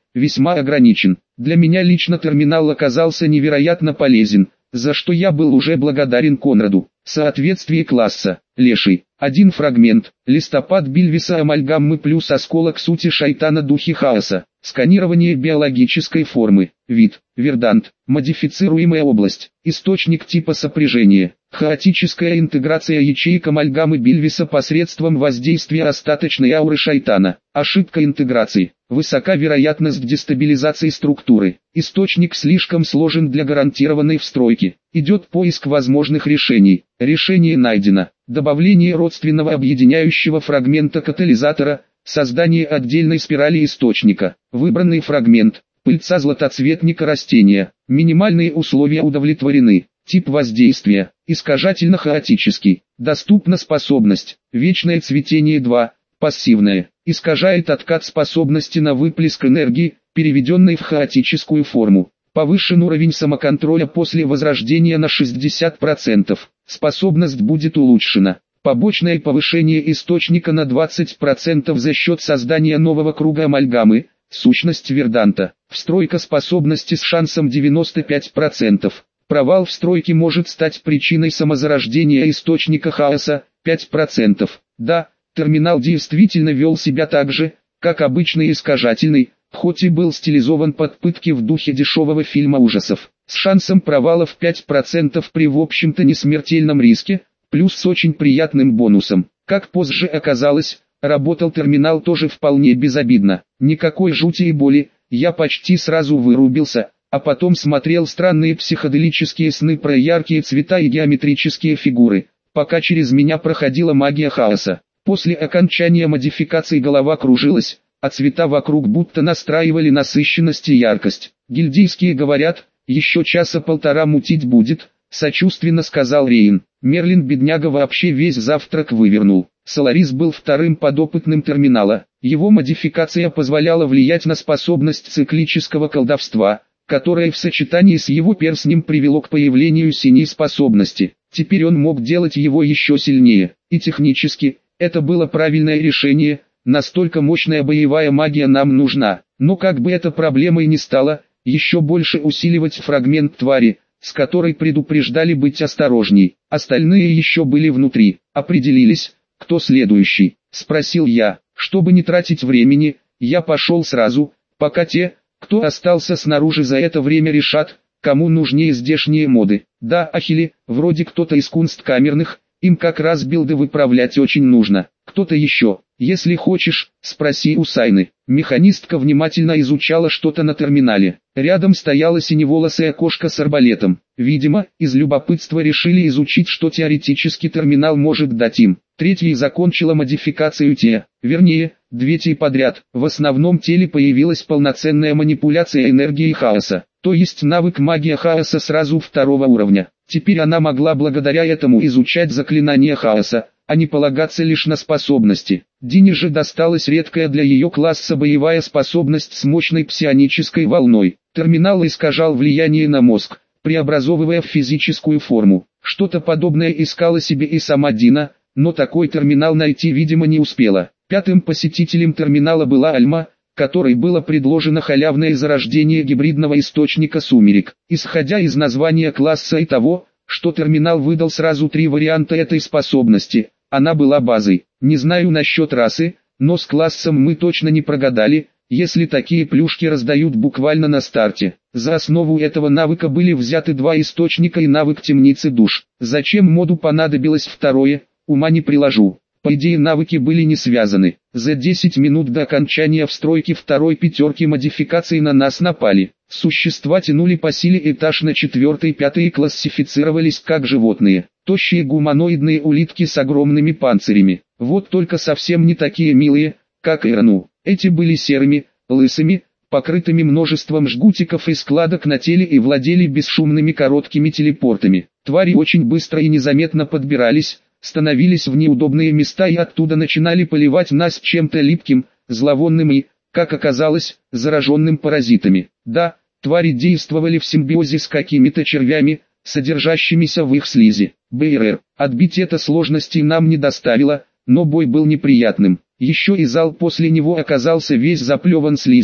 весьма ограничен. Для меня лично терминал оказался невероятно полезен, за что я был уже благодарен Конраду. Соответствие класса. Леший. Один фрагмент. Листопад Бильвиса амальгаммы плюс осколок сути шайтана духи хаоса. Сканирование биологической формы. Вид. Вердант. Модифицируемая область. Источник типа сопряжения. Хаотическая интеграция ячеек амальгамы Бильвиса посредством воздействия остаточной ауры шайтана. Ошибка интеграции. Высока вероятность дестабилизации структуры. Источник слишком сложен для гарантированной встройки. Идет поиск возможных решений. Решение найдено. Добавление родственного объединяющего фрагмента катализатора. Создание отдельной спирали источника. Выбранный фрагмент. Пыльца златоцветника растения. Минимальные условия удовлетворены. Тип воздействия. Искажательно-хаотический. Доступна способность. Вечное цветение два. Пассивное. Искажает откат способности на выплеск энергии, переведенной в хаотическую форму. Повышен уровень самоконтроля после возрождения на шестьдесят процентов. Способность будет улучшена. Побочное повышение источника на двадцать процентов за счет создания нового круга амальгамы. Сущность верданта. Встройка способности с шансом девяносто пять процентов. Провал встройки может стать причиной самозарождения источника хаоса. пять процентов. Да, терминал действительно вел себя так же, как обычный искажательный, хоть и был стилизован под пытки в духе дешевого фильма ужасов. С шансом провала в пять процентов при в общем-то несмертельном риске, плюс с очень приятным бонусом. Как позже оказалось, работал терминал тоже вполне безобидно. Никакой жути и боли, я почти сразу вырубился, а потом смотрел странные психоделические сны про яркие цвета и геометрические фигуры, пока через меня проходила магия хаоса. После окончания модификации голова кружилась, а цвета вокруг будто настраивали насыщенность и яркость. Гильдейские говорят, еще часа полтора мутить будет, сочувственно сказал Рейн. Мерлин бедняга вообще весь завтрак вывернул. Соларис был вторым подопытным терминала. Его модификация позволяла влиять на способность циклического колдовства, которое в сочетании с его перстнем привело к появлению синей способности. Теперь он мог делать его еще сильнее. И технически, это было правильное решение, настолько мощная боевая магия нам нужна. Но как бы эта проблемой ни стала, еще больше усиливать фрагмент твари, с которой предупреждали быть осторожней. Остальные еще были внутри. Определились, кто следующий? Спросил я. Чтобы не тратить времени, я пошел сразу, пока те, кто остался снаружи за это время решат, кому нужнее здешние моды. Да, Ахилли, вроде кто-то из кунсткамерных, им как раз билды выправлять очень нужно. Кто-то еще, если хочешь, спроси у Сайны. Механистка внимательно изучала что-то на терминале. Рядом стояла синеволосая кошка с арбалетом. Видимо, из любопытства решили изучить, что теоретически терминал может дать им. Третья закончила модификацию те, вернее, две те подряд. В основном теле появилась полноценная манипуляция энергией хаоса, то есть навык магия хаоса сразу второго уровня. Теперь она могла благодаря этому изучать заклинания хаоса, а не полагаться лишь на способности. Дине же досталась редкая для ее класса боевая способность с мощной псионической волной. Терминал искажал влияние на мозг, преобразовывая в физическую форму. Что-то подобное искала себе и сама Дина, но такой терминал найти видимо не успела. Пятым посетителем терминала была Альма, которой было предложено халявное зарождение гибридного источника сумерек. Исходя из названия класса и того, что терминал выдал сразу три варианта этой способности, она была базой. Не знаю насчет расы, но с классом мы точно не прогадали, если такие плюшки раздают буквально на старте. За основу этого навыка были взяты два источника и навык темницы душ. Зачем моду понадобилось второе, ума не приложу. По идее навыки были не связаны. За десять минут до окончания встройки второй пятерки модификаций на нас напали. Существа тянули по силе этаж на четвертый и пятый и классифицировались как животные. Тощие гуманоидные улитки с огромными панцирями. Вот только совсем не такие милые, как Ирну. Эти были серыми, лысыми, покрытыми множеством жгутиков и складок на теле и владели бесшумными короткими телепортами. Твари очень быстро и незаметно подбирались, становились в неудобные места и оттуда начинали поливать нас чем-то липким, зловонным и, как оказалось, зараженным паразитами. Да, твари действовали в симбиозе с какими-то червями, содержащимися в их слизи. БРР. Отбить это сложностей нам не доставило, но бой был неприятным. Еще и зал после него оказался весь заплеван слизью,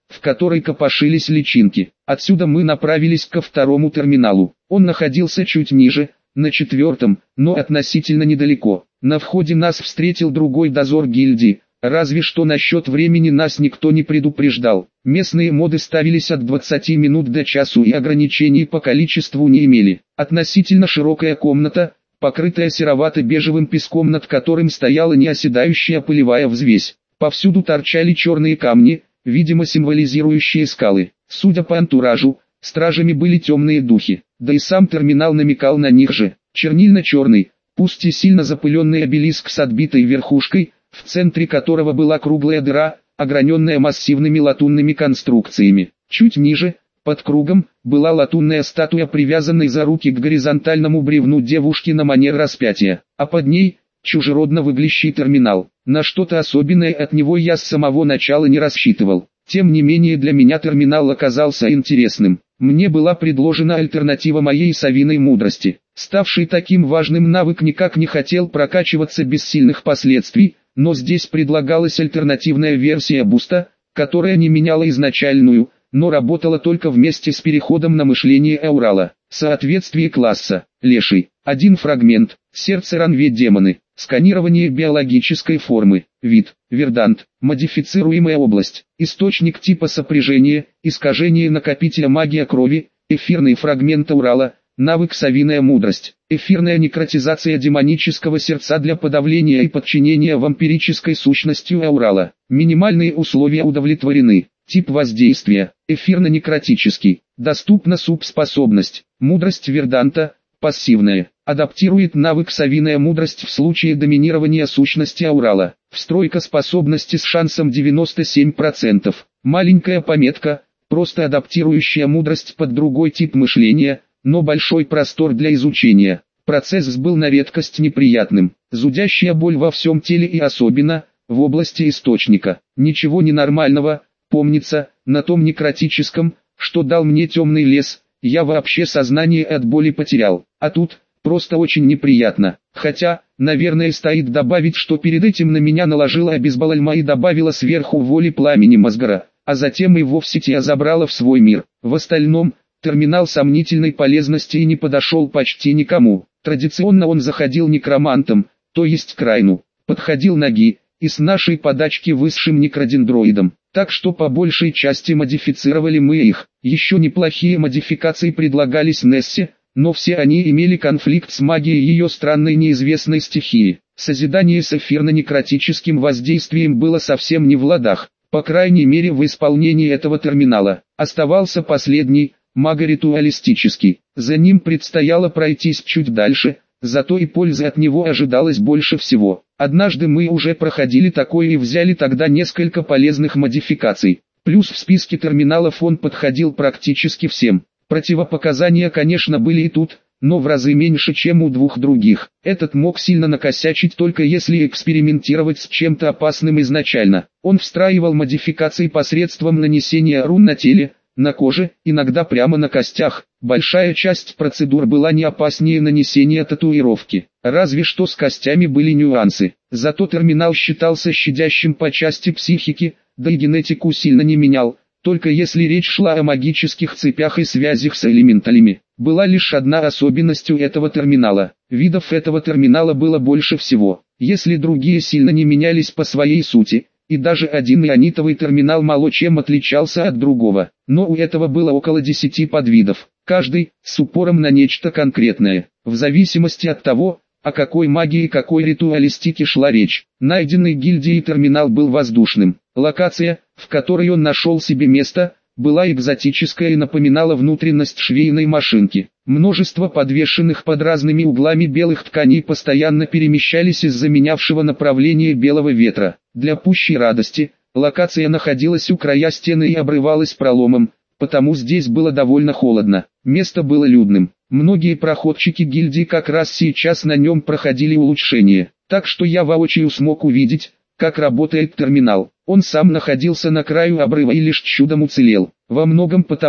в которой копошились личинки. Отсюда мы направились ко второму терминалу. Он находился чуть ниже, на четвертом, но относительно недалеко. На входе нас встретил другой дозор гильдии, разве что насчет времени нас никто не предупреждал. Местные моды ставились от двадцати минут до часу и ограничений по количеству не имели. Относительно широкая комната, покрытая серовато-бежевым песком, над которым стояла неоседающая пылевая взвесь. Повсюду торчали черные камни, видимо символизирующие скалы. Судя по антуражу, стражами были темные духи, да и сам терминал намекал на них же. Чернильно-черный, пусть и сильно запыленный обелиск с отбитой верхушкой, в центре которого была круглая дыра, ограненная массивными латунными конструкциями. Чуть ниже, под кругом, была латунная статуя, привязанной за руки к горизонтальному бревну девушки на манер распятия, а под ней – чужеродно выглядящий терминал. На что-то особенное от него я с самого начала не рассчитывал. Тем не менее для меня терминал оказался интересным. Мне была предложена альтернатива моей совиной мудрости. Ставший таким важным навык никак не хотел прокачиваться без сильных последствий, но здесь предлагалась альтернативная версия буста, которая не меняла изначальную, но работала только вместе с переходом на мышление Аурала. Соответствие класса – леший. Один фрагмент – сердце ранве демоны. Сканирование биологической формы. Вид – вердант. Модифицируемая область. Источник типа сопряжения, искажение накопителя магия крови, эфирный фрагмент Аурала. Навык совиная мудрость. Эфирная некротизация демонического сердца для подавления и подчинения вампирической сущностью Аурала. Минимальные условия удовлетворены. Тип воздействия – эфирно-некротический. Доступна субспособность. Мудрость верданта – пассивная. Адаптирует навык совиная мудрость в случае доминирования сущности Аурала. Встройка способности с шансом девяносто семь процентов. Маленькая пометка – просто адаптирующая мудрость под другой тип мышления, но большой простор для изучения. Процесс был на редкость неприятным. Зудящая боль во всем теле и особенно в области источника. Ничего ненормального. Помнится, на том некротическом, что дал мне темный лес, я вообще сознание от боли потерял. А тут, просто очень неприятно. Хотя, наверное стоит добавить, что перед этим на меня наложила обезболальма и добавила сверху воли пламени Мазгара, а затем и вовсе тебя забрала в свой мир. В остальном, терминал сомнительной полезности и не подошел почти никому. Традиционно он заходил некромантом, то есть к Райну, подходил Наги, и с нашей подачки высшим некродендроидом. Так что по большей части модифицировали мы их. Еще неплохие модификации предлагались Нессе, но все они имели конфликт с магией ее странной неизвестной стихии. Созидание с эфирно-некротическим воздействием было совсем не в ладах, по крайней мере в исполнении этого терминала. Оставался последний, магоритуалистический. За ним предстояло пройтись чуть дальше, зато и пользы от него ожидалось больше всего. Однажды мы уже проходили такое и взяли тогда несколько полезных модификаций. Плюс в списке терминалов он подходил практически всем. Противопоказания, конечно, были и тут, но в разы меньше, чем у двух других. Этот мог сильно накосячить только если экспериментировать с чем-то опасным изначально. Он встраивал модификации посредством нанесения рун на теле, на коже, иногда прямо на костях. Большая часть процедур была не опаснее нанесения татуировки. Разве что с костями были нюансы. Зато терминал считался щадящим по части психики, да и генетику сильно не менял, только если речь шла о магических цепях и связях с элементалями. Была лишь одна особенность у этого терминала. Видов этого терминала было больше всего. Если другие сильно не менялись по своей сути, и даже один ионитовый терминал мало чем отличался от другого, но у этого было около десяти подвидов, каждый с упором на нечто конкретное, в зависимости от того, о какой магии и какой ритуалистике шла речь. Найденный гильдией терминал был воздушным. Локация, в которой он нашел себе место, была экзотическая и напоминала внутренность швейной машинки. Множество подвешенных под разными углами белых тканей постоянно перемещались из-за менявшего направления белого ветра. Для пущей радости, локация находилась у края стены и обрывалась проломом, потому здесь было довольно холодно. Место было людным. Многие проходчики гильдии как раз сейчас на нем проходили улучшения, так что я воочию смог увидеть, как работает терминал. Он сам находился на краю обрыва и лишь чудом уцелел. Во многом потому,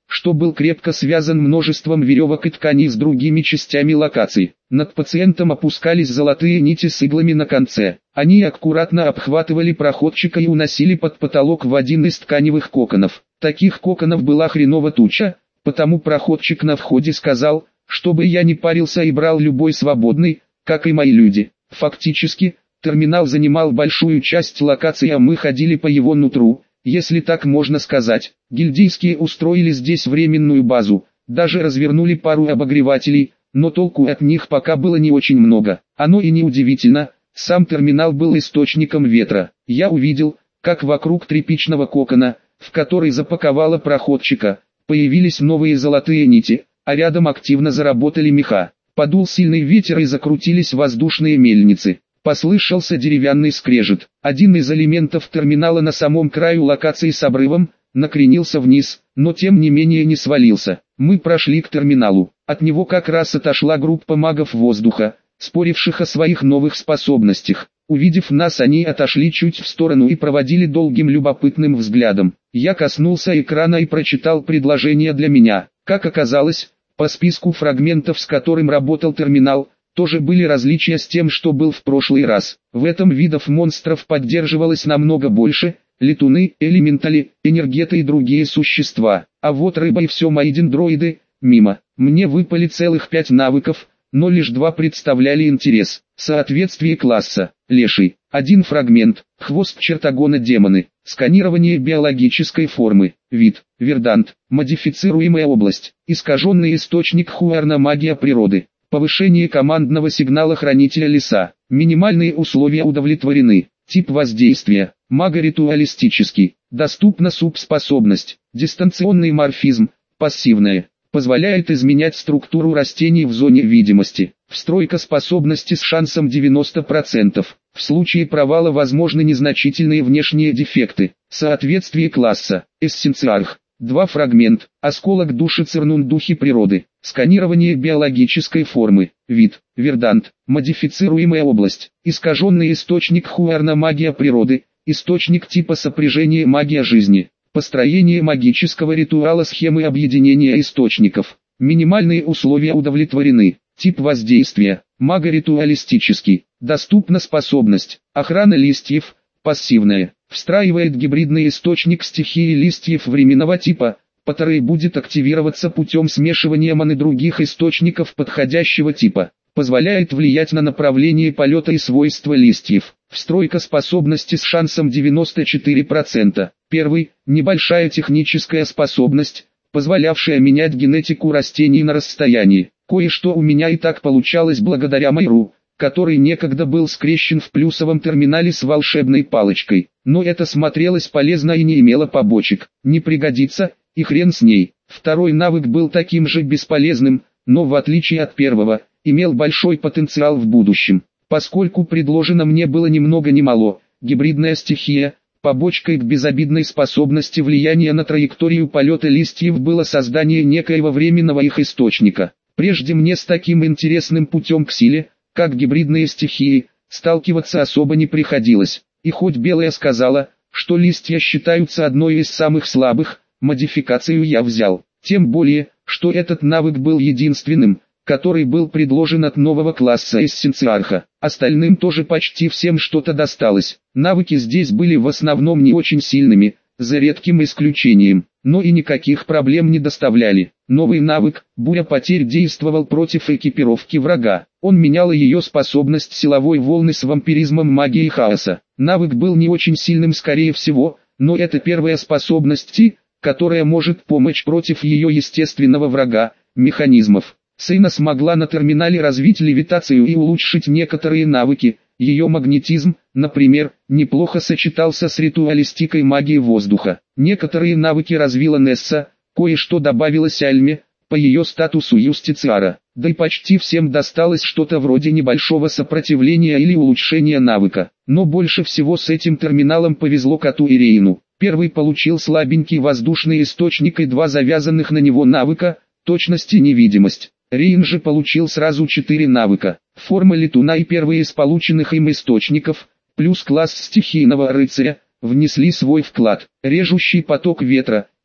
что был крепко связан множеством веревок и тканей с другими частями локации. Над пациентом опускались золотые нити с иглами на конце. Они аккуратно обхватывали проходчика и уносили под потолок в один из тканевых коконов. Таких коконов была хренова туча, потому проходчик на входе сказал, чтобы я не парился и брал любой свободный, как и мои люди. Фактически, терминал занимал большую часть локации, а мы ходили по его нутру, если так можно сказать. Гильдейские устроили здесь временную базу, даже развернули пару обогревателей, но толку от них пока было не очень много. Оно и не удивительно, сам терминал был источником ветра. Я увидел, как вокруг тряпичного кокона, в который запаковало проходчика, появились новые золотые нити, а рядом активно заработали меха. Подул сильный ветер и закрутились воздушные мельницы. Послышался деревянный скрежет. Один из элементов терминала на самом краю локации с обрывом накренился вниз, но тем не менее не свалился. Мы прошли к терминалу. От него как раз отошла группа магов воздуха, споривших о своих новых способностях. Увидев нас, они отошли чуть в сторону и проводили долгим любопытным взглядом. Я коснулся экрана и прочитал предложение для меня. Как оказалось, по списку фрагментов, с которым работал терминал, тоже были различия с тем, что был в прошлый раз. В этом видов монстров поддерживалось намного больше: летуны, элементали, энергеты и другие существа. А вот рыба и все мои дендроиды, мимо. Мне выпали целых пять навыков, но лишь два представляли интерес. Соответствие класса: леший. Один фрагмент: хвост чертогона демоны. Сканирование биологической формы. Вид: вердант. Модифицируемая область: искаженный источник хуарна, магия природы. Повышение командного сигнала хранителя леса. Минимальные условия удовлетворены. Тип воздействия: маго-ритуалистический. Доступна субспособность: дистанционный морфизм, пассивная. Позволяет изменять структуру растений в зоне видимости. Встройка способности с шансом девяносто процентов. В случае провала возможны незначительные внешние дефекты. Соответствие класса: эссенциарх. Два фрагмент: осколок души Цернун, духи природы. Сканирование биологической формы. Вид: вердант. Модифицируемая область: искаженный источник хуарна, магия природы. Источник типа сопряжения, магия жизни. Построение магического ритуала, схемы объединения источников. Минимальные условия удовлетворены. Тип воздействия: маго-ритуалистический. Доступна способность: охрана листьев, пассивная. Встраивает гибридный источник стихии листьев временного типа, который будет активироваться путем смешивания маны других источников подходящего типа. Позволяет влиять на направление полета и свойства листьев. Встройка способности с шансом девяносто четыре процента. Первый – небольшая техническая способность, позволявшая менять генетику растений на расстоянии. Кое-что у меня и так получалось благодаря Майру, который некогда был скрещен в плюсовом терминале с волшебной палочкой. Но это смотрелось полезно и не имело побочек. Не пригодится, и хрен с ней. Второй навык был таким же бесполезным, но в отличие от первого, имел большой потенциал в будущем. Поскольку предложено мне было ни много ни мало, гибридная стихия, побочкой к безобидной способности влияния на траекторию полета листьев было создание некоего временного их источника. Прежде мне с таким интересным путем к силе, как гибридные стихии, сталкиваться особо не приходилось. И хоть Белая сказала, что листья считаются одной из самых слабых, модификацию я взял. Тем более, что этот навык был единственным, который был предложен от нового класса эссенциарха. Остальным тоже почти всем что-то досталось. Навыки здесь были в основном не очень сильными, за редким исключением, но и никаких проблем не доставляли. Новый навык, буря потерь, действовал против экипировки врага. Он менял ее способность силовой волны с вампиризмом, магией хаоса. Навык был не очень сильным, скорее всего, но это первая способность Ти, которая может помочь против ее естественного врага, механизмов. Сейна смогла на терминале развить левитацию и улучшить некоторые навыки. Ее магнетизм, например, неплохо сочетался с ритуалистикой магии воздуха. Некоторые навыки развила Несса, кое-что добавилось Альме, по ее статусу юстициара. Да и почти всем досталось что-то вроде небольшого сопротивления или улучшения навыка. Но больше всего с этим терминалом повезло коту и Рейну. Первый получил слабенький воздушный источник и два завязанных на него навыка, точность и невидимость. Рейн же получил сразу четыре навыка. Форма летуна и первые из полученных им источников, плюс класс стихийного рыцаря, внесли свой вклад. Режущий поток ветра,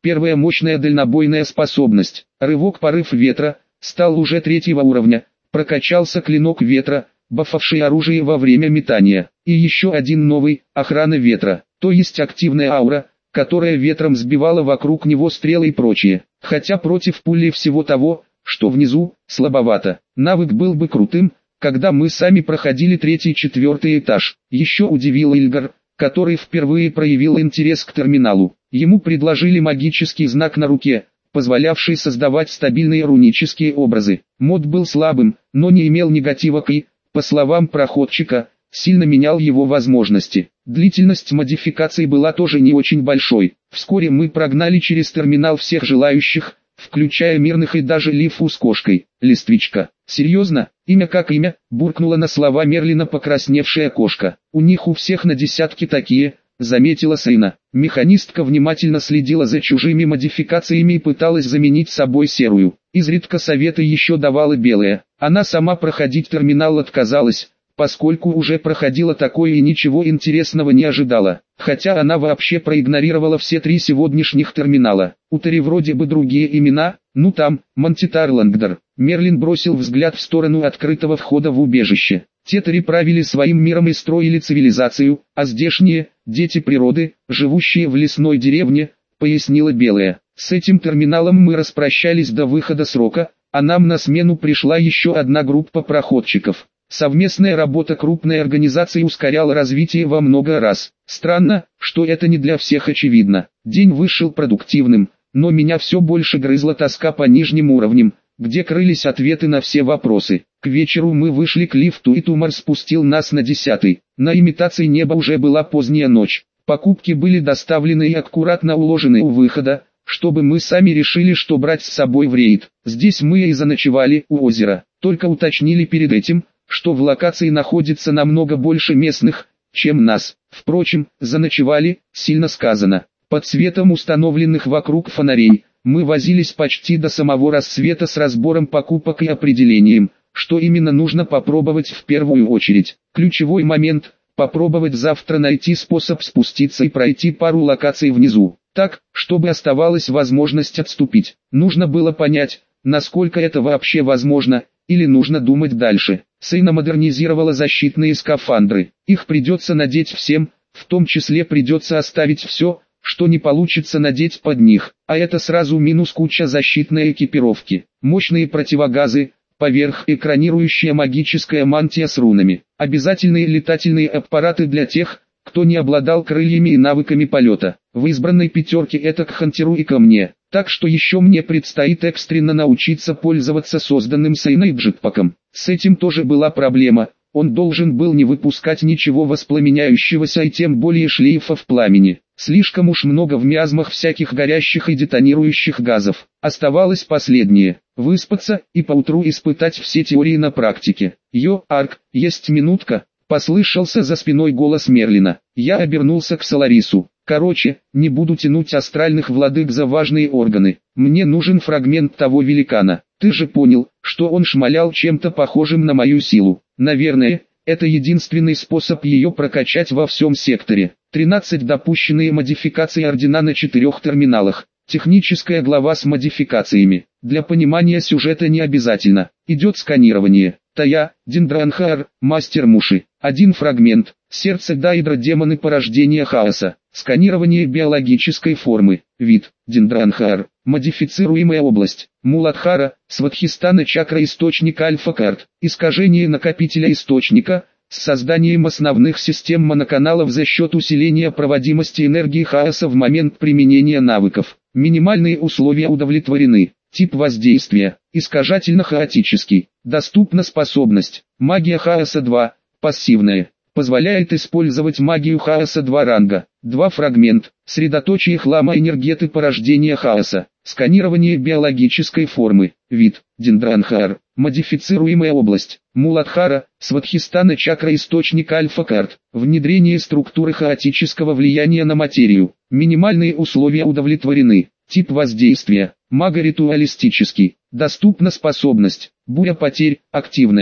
Первая мощная дальнобойная способность. Рывок порыв ветра, стал уже третьего уровня. Прокачался клинок ветра, бафавший оружие во время метания. И еще один новый, охрана ветра, то есть активная аура, которая ветром сбивала вокруг него стрелы и прочее. Хотя против пули всего того, что внизу, слабовато. Навык был бы крутым, когда мы сами проходили третий и четвертый этаж. Еще удивил Ильгар, который впервые проявил интерес к терминалу. Ему предложили магический знак на руке, позволявший создавать стабильные рунические образы. Мод был слабым, но не имел негатива и, по словам проходчика, сильно менял его возможности. Длительность модификаций была тоже не очень большой. Вскоре мы прогнали через терминал всех желающих, включая мирных и даже Лифу с кошкой. Листвичка. Серьезно? Имя как имя, буркнула на слова Мерлина покрасневшая кошка. У них у всех на десятки такие, заметила Сейна. Механистка внимательно следила за чужими модификациями и пыталась заменить собой серую. Изредка советы еще давала белая. Она сама проходить терминал отказалась, поскольку уже проходила такое и ничего интересного не ожидала. Хотя она вообще проигнорировала все три сегодняшних терминала. У Тари вроде бы другие имена, ну там, Монтитарлангдер. Мерлин бросил взгляд в сторону открытого входа в убежище. Те Тари правили своим миром и строили цивилизацию, а здешние, дети природы, живущие в лесной деревне, пояснила Белая. С этим терминалом мы распрощались до выхода срока, а нам на смену пришла еще одна группа проходчиков. Совместная работа крупной организации ускоряла развитие во много раз. Странно, что это не для всех очевидно. День вышел продуктивным, но меня все больше грызла тоска по нижним уровням, где крылись ответы на все вопросы. К вечеру мы вышли к лифту, и Тумар спустил нас на десятый. На имитации неба уже была поздняя ночь. Покупки были доставлены и аккуратно уложены у выхода, чтобы мы сами решили, что брать с собой в рейд. Здесь мы и заночевали у озера. Только уточнили перед этим, что в локации находится намного больше местных, чем нас. Впрочем, заночевали, сильно сказано. Под светом установленных вокруг фонарей, мы возились почти до самого рассвета с разбором покупок и определением, что именно нужно попробовать в первую очередь. Ключевой момент – попробовать завтра найти способ спуститься и пройти пару локаций внизу, так, чтобы оставалась возможность отступить. Нужно было понять, насколько это вообще возможно, или нужно думать дальше. Сейна модернизировала защитные скафандры. Их придется надеть всем, в том числе придется оставить все, что не получится надеть под них. А это сразу минус куча защитной экипировки. Мощные противогазы, поверх экранирующая магическая мантия с рунами. Обязательные летательные аппараты для тех, кто не обладал крыльями и навыками полета. В избранной пятерке это к Хантеру и ко мне. Так что еще мне предстоит экстренно научиться пользоваться созданным Сейной джетпаком. С этим тоже была проблема. Он должен был не выпускать ничего воспламеняющегося и тем более шлейфов пламени. Слишком уж много в миазмах всяких горящих и детонирующих газов. Оставалось последнее – выспаться и поутру испытать все теории на практике. «Йо, Арк, есть минутка?» – послышался за спиной голос Мерлина. Я обернулся к Соларису. «Короче, не буду тянуть астральных владык за важные органы. Мне нужен фрагмент того великана. Ты же понял, что он шмалял чем-то похожим на мою силу. Наверное, это единственный способ ее прокачать во всем секторе». тринадцать допущенные модификации ордена на четырех терминалах. Техническая глава с модификациями. Для понимания сюжета не обязательно. Идет сканирование. Тая, Дендранхаар, Мастер Муши. Один фрагмент. Сердце Дайдра, демоны порождения хаоса. Сканирование биологической формы. Вид. Дендранхаар. Модифицируемая область. Муладхара, Сватхистана чакра источник альфа-карт. Искажение накопителя источника. С созданием основных систем моноканалов за счет усиления проводимости энергии хаоса в момент применения навыков. Минимальные условия удовлетворены. Тип воздействия. Искажательно-хаотический. Доступна способность. Магия хаоса два. Пассивная. Позволяет использовать магию хаоса два ранга. два фрагмент. Средоточие хлама энергеты порождения хаоса. Сканирование биологической формы. Вид. Дендранхаар. Модифицируемая область. Муладхара, Сватхистана чакра источник альфа-карт. Внедрение структуры хаотического влияния на материю. Минимальные условия удовлетворены. Тип воздействия. Мага-ритуалистический. Доступна способность. Буря потерь, активная.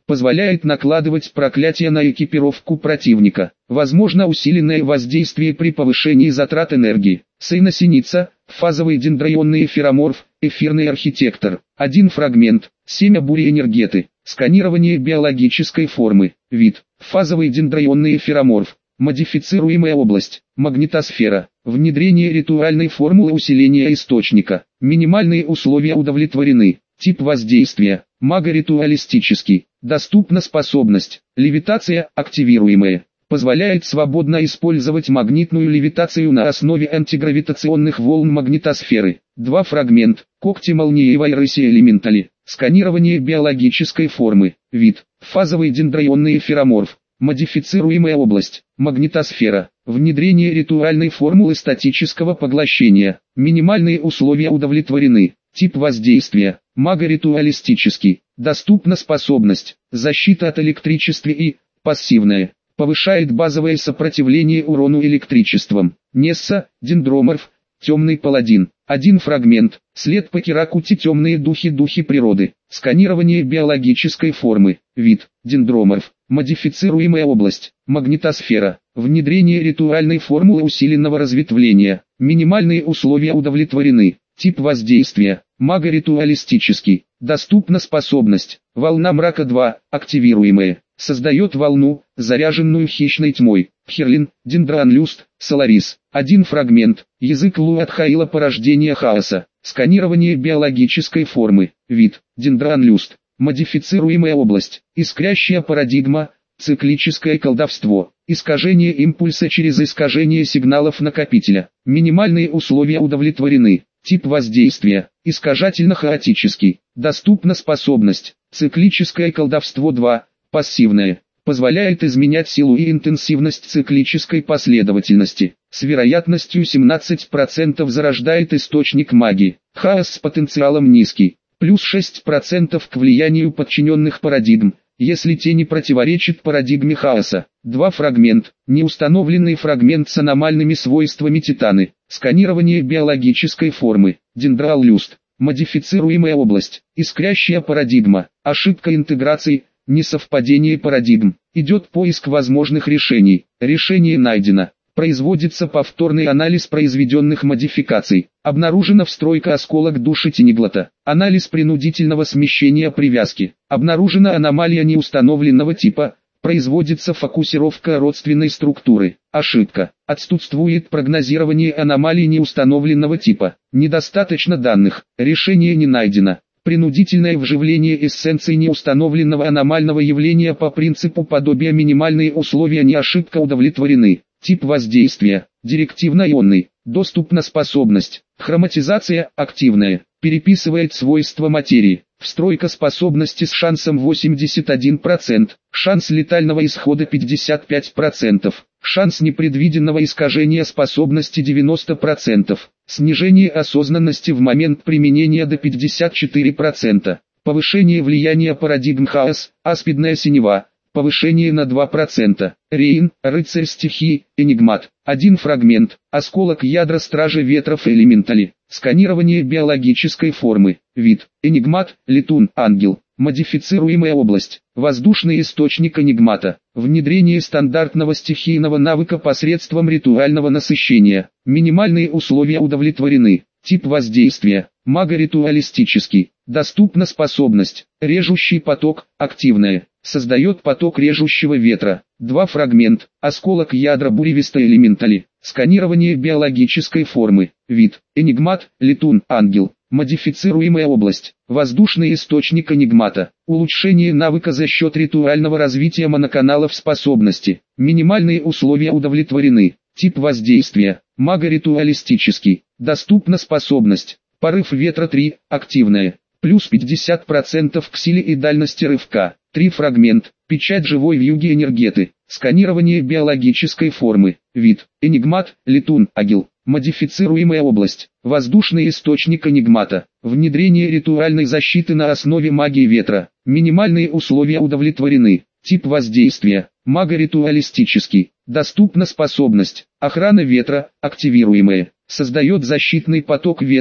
Позволяет накладывать проклятия на экипировку противника. Возможно усиленное воздействие при повышении затрат энергии. Сейносиница, фазовый дендроионный эфироморф, эфирный архитектор. Один фрагмент, семя бури энергеты. Сканирование биологической формы. Вид. Фазовый дендроионный эфироморф. Модифицируемая область. Магнитосфера. Внедрение ритуальной формулы усиления источника. Минимальные условия удовлетворены. Тип воздействия. Маго-ритуалистический. Доступна способность. Левитация активируемая. Позволяет свободно использовать магнитную левитацию на основе антигравитационных волн магнитосферы. Два фрагмент. Когти молниевой рыси элементали. Сканирование биологической формы. Вид. Фазовый дендроионный эфироморф. Модифицируемая область. Магнитосфера. Внедрение ритуальной формулы статического поглощения. Минимальные условия удовлетворены. Тип воздействия. Маго-ритуалистический. Доступна способность. Защита от электричества и пассивная. Повышает базовое сопротивление урону электричеством. Несса, дендроморф, темный паладин. Один фрагмент. След по Киракути темные духи духи природы. Сканирование биологической формы. Вид. Дендроморф. Модифицируемая область. Магнитосфера. Внедрение ритуальной формулы усиленного разветвления. Минимальные условия удовлетворены. Тип воздействия. Маго-ритуалистический. Доступна способность. Волна мрака два, активируемая. Создает волну, заряженную хищной тьмой. Херлин, Дендроанлюст, Соларис. Один фрагмент. Язык Луатхаила порождения хаоса. Сканирование биологической формы. Вид. Дендроанлюст. Модифицируемая область. Искрящая парадигма. Циклическое колдовство. Искажение импульса через искажение сигналов накопителя. Минимальные условия удовлетворены. Тип воздействия. Искажательно-хаотический. Доступна способность. Циклическое колдовство два. Пассивное. Позволяет изменять силу и интенсивность циклической последовательности. С вероятностью семнадцать процентов зарождает источник магии. Хаос с потенциалом низкий. Плюс шесть процентов к влиянию подчиненных парадигм, если те не противоречат парадигме хаоса. Два фрагмент. Неустановленный фрагмент с аномальными свойствами титаны. Сканирование биологической формы. Дендроанлюст. Модифицируемая область. Искрящая парадигма. Ошибка интеграции. Несовпадение парадигм. Идет поиск возможных решений. Решение найдено. Производится повторный анализ произведенных модификаций. Обнаружена встройка осколок души Тениглота. Анализ принудительного смещения привязки. Обнаружена аномалия неустановленного типа. Производится фокусировка родственной структуры. Ошибка. Отсутствует прогнозирование аномалий неустановленного типа. Недостаточно данных. Решение не найдено. Принудительное вживление эссенции неустановленного аномального явления по принципу подобия. Минимальные условия не ошибка удовлетворены. Тип воздействия. Директивно-ионный. Доступна способность. Хроматизация активная. Переписывает свойства материи. Встройка способности с шансом восемьдесят один процент. Шанс летального исхода пятьдесят пять процентов. Шанс непредвиденного искажения способности девяносто процентов. Снижение осознанности в момент применения до пятьдесят четыре процента. Повышение влияния парадигм хаос, аспидная синева. Повышение на два процента. Рейн, рыцарь стихии, энигмат. Один фрагмент. Осколок ядра стражи ветров элементали. Сканирование биологической формы. Вид. Энигмат, летун, ангел. Модифицируемая область. Воздушный источник энигмата. Внедрение стандартного стихийного навыка посредством ритуального насыщения. Минимальные условия удовлетворены. Тип воздействия. Маго-ритуалистический. Доступна способность. Режущий поток, активная. Создает поток режущего ветра. Два фрагмент. Осколок ядра буревиста элементали. Сканирование биологической формы. Вид. Энигмат, летун, ангел. Модифицируемая область. Воздушный источник энигмата. Улучшение навыка за счет ритуального развития моноканалов способности. Минимальные условия удовлетворены. Тип воздействия. Маго-ритуалистический. Доступна способность. Порыв ветра три. Активная. Плюс пятьдесят процентов к силе и дальности рывка. Три фрагмент. Печать живой вьюги энергеты. Сканирование биологической формы. Вид. Энигмат, летун, агил. Модифицируемая область. Воздушный источник энигмата. Внедрение ритуальной защиты на основе магии ветра. Минимальные условия удовлетворены. Тип воздействия. Маго-ритуалистический. Доступна способность. Охрана ветра, активируемая. Создает защитный поток ветра.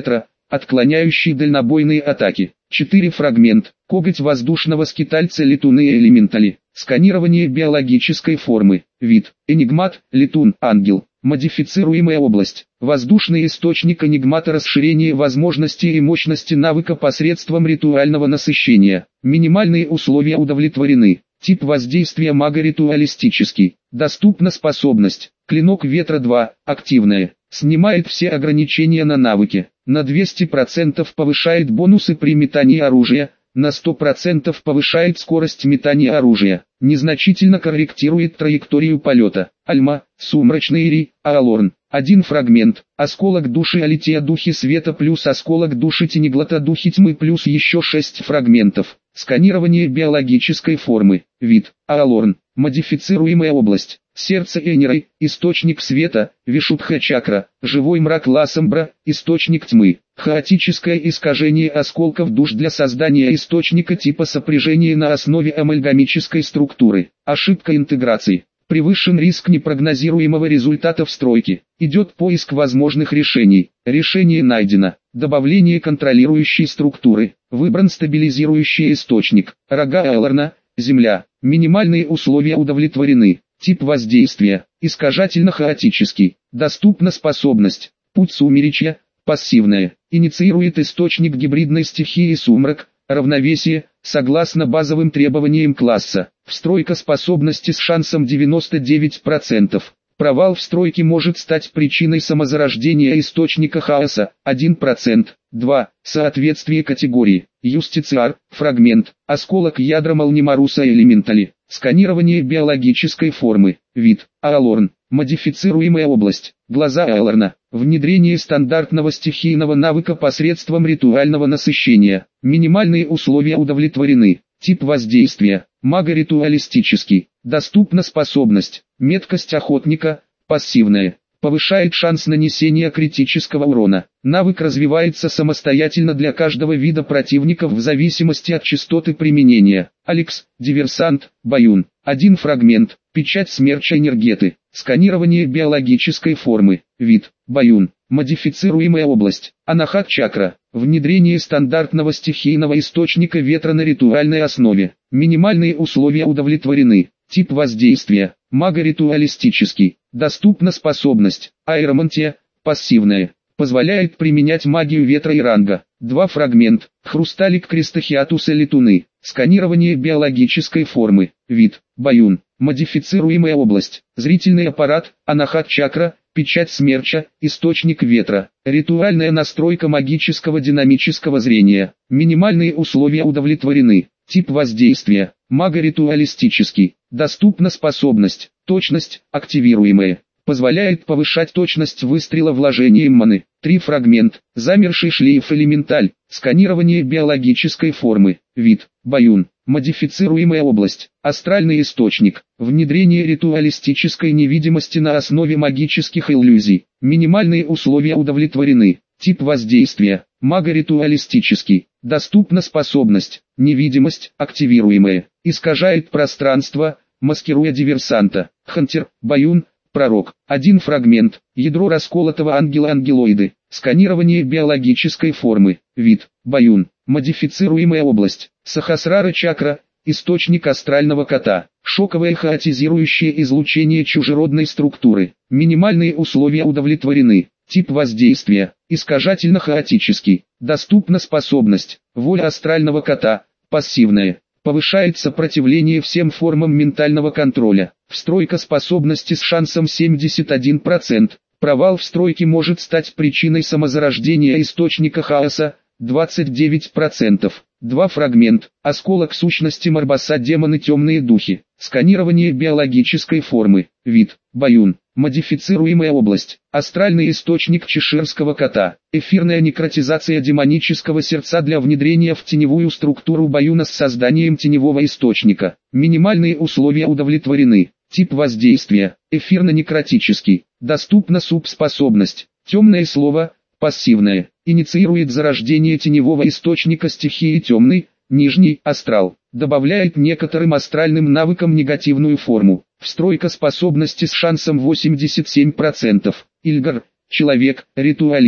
отклоняющий дальнобойные атаки. четыре фрагмент. Коготь воздушного скитальца летуны элементали. Сканирование биологической формы. Вид. Энигмат, летун, ангел. Модифицируемая область. Воздушный источник энигмата. Расширение возможностей и мощности навыка посредством ритуального насыщения. Минимальные условия удовлетворены. Тип воздействия мага ритуалистический. Доступна способность. Клинок ветра два, активная. Снимает все ограничения на навыки. На двести процентов повышает бонусы при метании оружия. На сто процентов повышает скорость метания оружия. Незначительно корректирует траекторию полета. Альма, сумрачный Ири, Аалорн. Один фрагмент. Осколок души Алития духи света плюс осколок души Тенеглота духи тьмы плюс еще шесть фрагментов. Сканирование биологической формы. Вид. Аалорн. Модифицируемая область. Сердце Энеры, источник света, Вишудха чакра, живой мрак Ласамбра, источник тьмы. Хаотическое искажение осколков душ для создания источника типа сопряжения на основе амальгамической структуры. Ошибка интеграции. Превышен риск непрогнозируемого результата встройки. Идет поиск возможных решений. Решение найдено. Добавление контролирующей структуры. Выбран стабилизирующий источник. Рога Аалорна, земля. Минимальные условия удовлетворены. Тип воздействия. Искажательно-хаотический. Доступна способность. Путь сумеречья. Пассивная. Инициирует источник гибридной стихии сумрак. Равновесие. Согласно базовым требованиям класса. Встройка способности с шансом девяносто девять процентов. Провал встройки может стать причиной самозарождения источника хаоса. один процент. два. Соответствие категории. Юстициар. Фрагмент. Осколок ядра Молнимаруса элементали. Сканирование биологической формы. Вид. Аалорн. Модифицируемая область. Глаза Аалорна. Внедрение стандартного стихийного навыка посредством ритуального насыщения. Минимальные условия удовлетворены. Тип воздействия. Маго-ритуалистический. Доступна способность. Меткость охотника. Пассивная. Повышает шанс нанесения критического урона. Навык развивается самостоятельно для каждого вида противников в зависимости от частоты применения. Алекс, диверсант, Баюн. Один фрагмент. Печать смерча энергеты. Сканирование биологической формы. Вид. Баюн. Модифицируемая область. Анахат чакра. Внедрение стандартного стихийного источника ветра на ритуальной основе. Минимальные условия удовлетворены. Тип воздействия. Маго-ритуалистический. Доступна способность. Аэромантия. Пассивная. Позволяет применять магию ветра и ранга. Два фрагмент. Хрусталик крестохиатуса летуны. Сканирование биологической формы. Вид. Баюн. Модифицируемая область. Зрительный аппарат. Анахат чакра. Печать смерча. Источник ветра. Ритуальная настройка магического динамического зрения. Минимальные условия удовлетворены. Тип воздействия. Маго-ритуалистический. Доступна способность. Точность. Активируемая. Позволяет повышать точность выстрела вложением маны. Три фрагмент. Замерший шлейф элементаль. Сканирование биологической формы. Вид. Баюн. Модифицируемая область. Астральный источник. Внедрение ритуалистической невидимости на основе магических иллюзий. Минимальные условия удовлетворены. Тип воздействия. Маго-ритуалистический. Доступна способность. Невидимость. Активируемая. Искажает пространство. Маскируя диверсанта. Хантер. Баюн. Пророк. Один фрагмент. Ядро расколотого ангела ангелоиды. Сканирование биологической формы. Вид. Баюн. Модифицируемая область. Сахасрара чакра. Источник астрального кота. Шоковое хаотизирующее излучение чужеродной структуры. Минимальные условия удовлетворены. Тип воздействия. Искажательно-хаотический. Доступна способность. Воля астрального кота. Пассивная. Повышает сопротивление всем формам ментального контроля. Встройка способности с шансом семьдесят один процент. Провал встройки может стать причиной самозарождения источника хаоса. двадцать девять процентов. Два фрагмент. Осколок сущности Марбаса демоны темные духи. Сканирование биологической формы. Вид. Баюн. Модифицируемая область. Астральный источник чеширского кота. Эфирная некротизация демонического сердца для внедрения в теневую структуру Баюна с созданием теневого источника. Минимальные условия удовлетворены. Тип воздействия. Эфирно-некротический. Доступна субспособность. Темное слово. Пассивное. Инициирует зарождение теневого источника стихии темный, нижний, астрал. Добавляет некоторым астральным навыкам негативную форму. Встройка способности с шансом восемьдесят семь процентов. Ильгар. Человек. Ритуалист.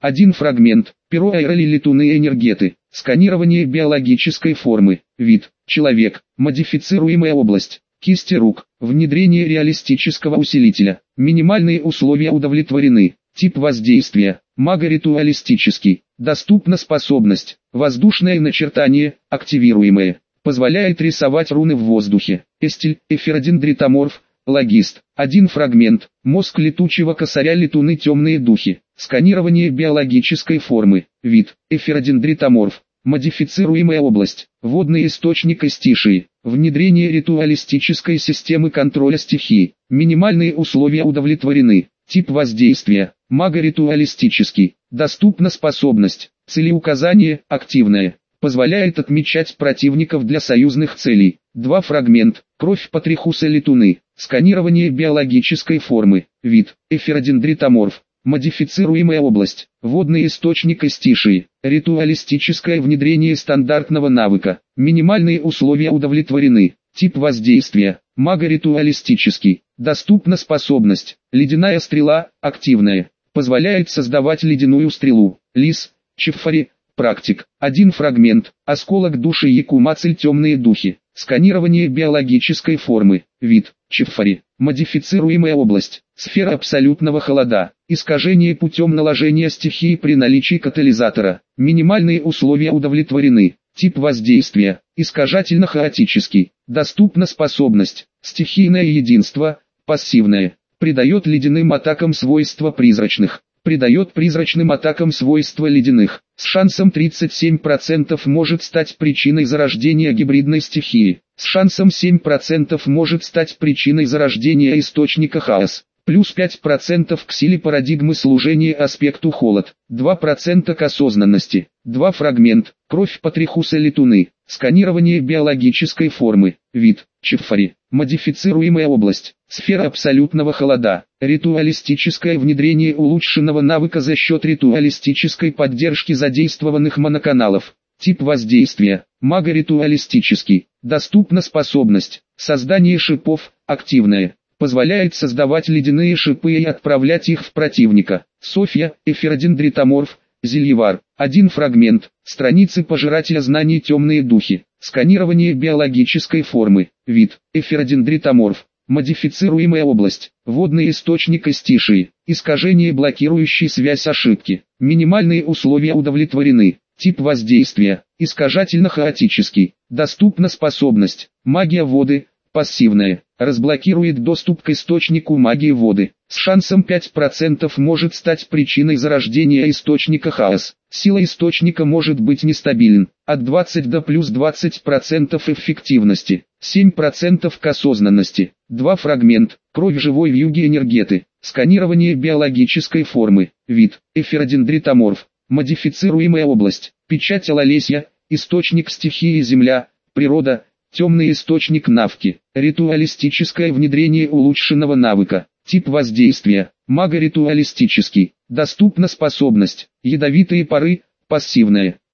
Один фрагмент. Перо аэроли летуны энергеты. Сканирование биологической формы. Вид. Человек. Модифицируемая область. Кисти рук. Внедрение реалистического усилителя. Минимальные условия удовлетворены. Тип воздействия. Маго-ритуалистический. Доступна способность. Воздушное начертание, активируемое. Позволяет рисовать руны в воздухе. Эстиль, эфиродендритоморф, логист. Один фрагмент. Мозг летучего косаря летуны темные духи. Сканирование биологической формы. Вид. Эфиродендритоморф. Модифицируемая область. Водный источник эстишии. Внедрение ритуалистической системы контроля стихий. Минимальные условия удовлетворены. Тип воздействия. Маго-ритуалистический. Доступна способность. Целеуказание, активное. Позволяет отмечать противников для союзных целей. Два фрагмент. Кровь Патрихуса летуны. Сканирование биологической формы. Вид. Эфиродендритоморф. Модифицируемая область. Водный источник эстишии. Ритуалистическое внедрение стандартного навыка. Минимальные условия удовлетворены. Тип воздействия. Маго-ритуалистический. Доступна способность. Ледяная стрела, активная. Позволяет создавать ледяную стрелу. Лис, Чиффари, практик. Один фрагмент. Осколок души Якумацель темные духи. Сканирование биологической формы. Вид. Чиффари. Модифицируемая область. Сфера абсолютного холода. Искажение путем наложения стихии при наличии катализатора. Минимальные условия удовлетворены. Тип воздействия. Искажательно-хаотический. Доступна способность. Стихийное единство. Пассивное. Придает ледяным атакам свойства призрачных. Придает призрачным атакам свойства ледяных. С шансом тридцать семь процентов может стать причиной зарождения гибридной стихии. С шансом семь процентов может стать причиной зарождения источника хаос. Плюс пять процентов к силе парадигмы служения аспекту холод. два процента к осознанности. Два фрагмент. Кровь Патрихуса летуны. Сканирование биологической формы. Вид. Чиффари. Модифицируемая область. Сфера абсолютного холода. Ритуалистическое внедрение улучшенного навыка за счет ритуалистической поддержки задействованных моноканалов. Тип воздействия. Маго-ритуалистический. Доступна способность. Создание шипов, активное. Позволяет создавать ледяные шипы и отправлять их в противника. Софья, эфиродендритоморф, Зельевар. Один фрагмент. Страницы пожирателя знаний темные духи. Сканирование биологической формы. Вид. Эфиродендритоморф. Модифицируемая область. Водный источник эстишии. Искажение блокирующей связь ошибки. Минимальные условия удовлетворены. Тип воздействия. Искажательно-хаотический. Доступна способность. Магия воды. Пассивная. Разблокирует доступ к источнику магии воды. С шансом пять процентов может стать причиной зарождения источника хаос. Сила источника может быть нестабилен. От двадцати до плюс двадцати процентов эффективности. семь процентов к осознанности. Два фрагмент. Кровь живой вьюги энергеты. Сканирование биологической формы. Вид. Эфиродендритоморф. Модифицируемая область. Печать Алалесья. Источник стихии Земля. Природа. Темный источник навки. Ритуалистическое внедрение улучшенного навыка. Тип воздействия. Маго-ритуалистический. Доступна способность. Ядовитые пары. Пассивная.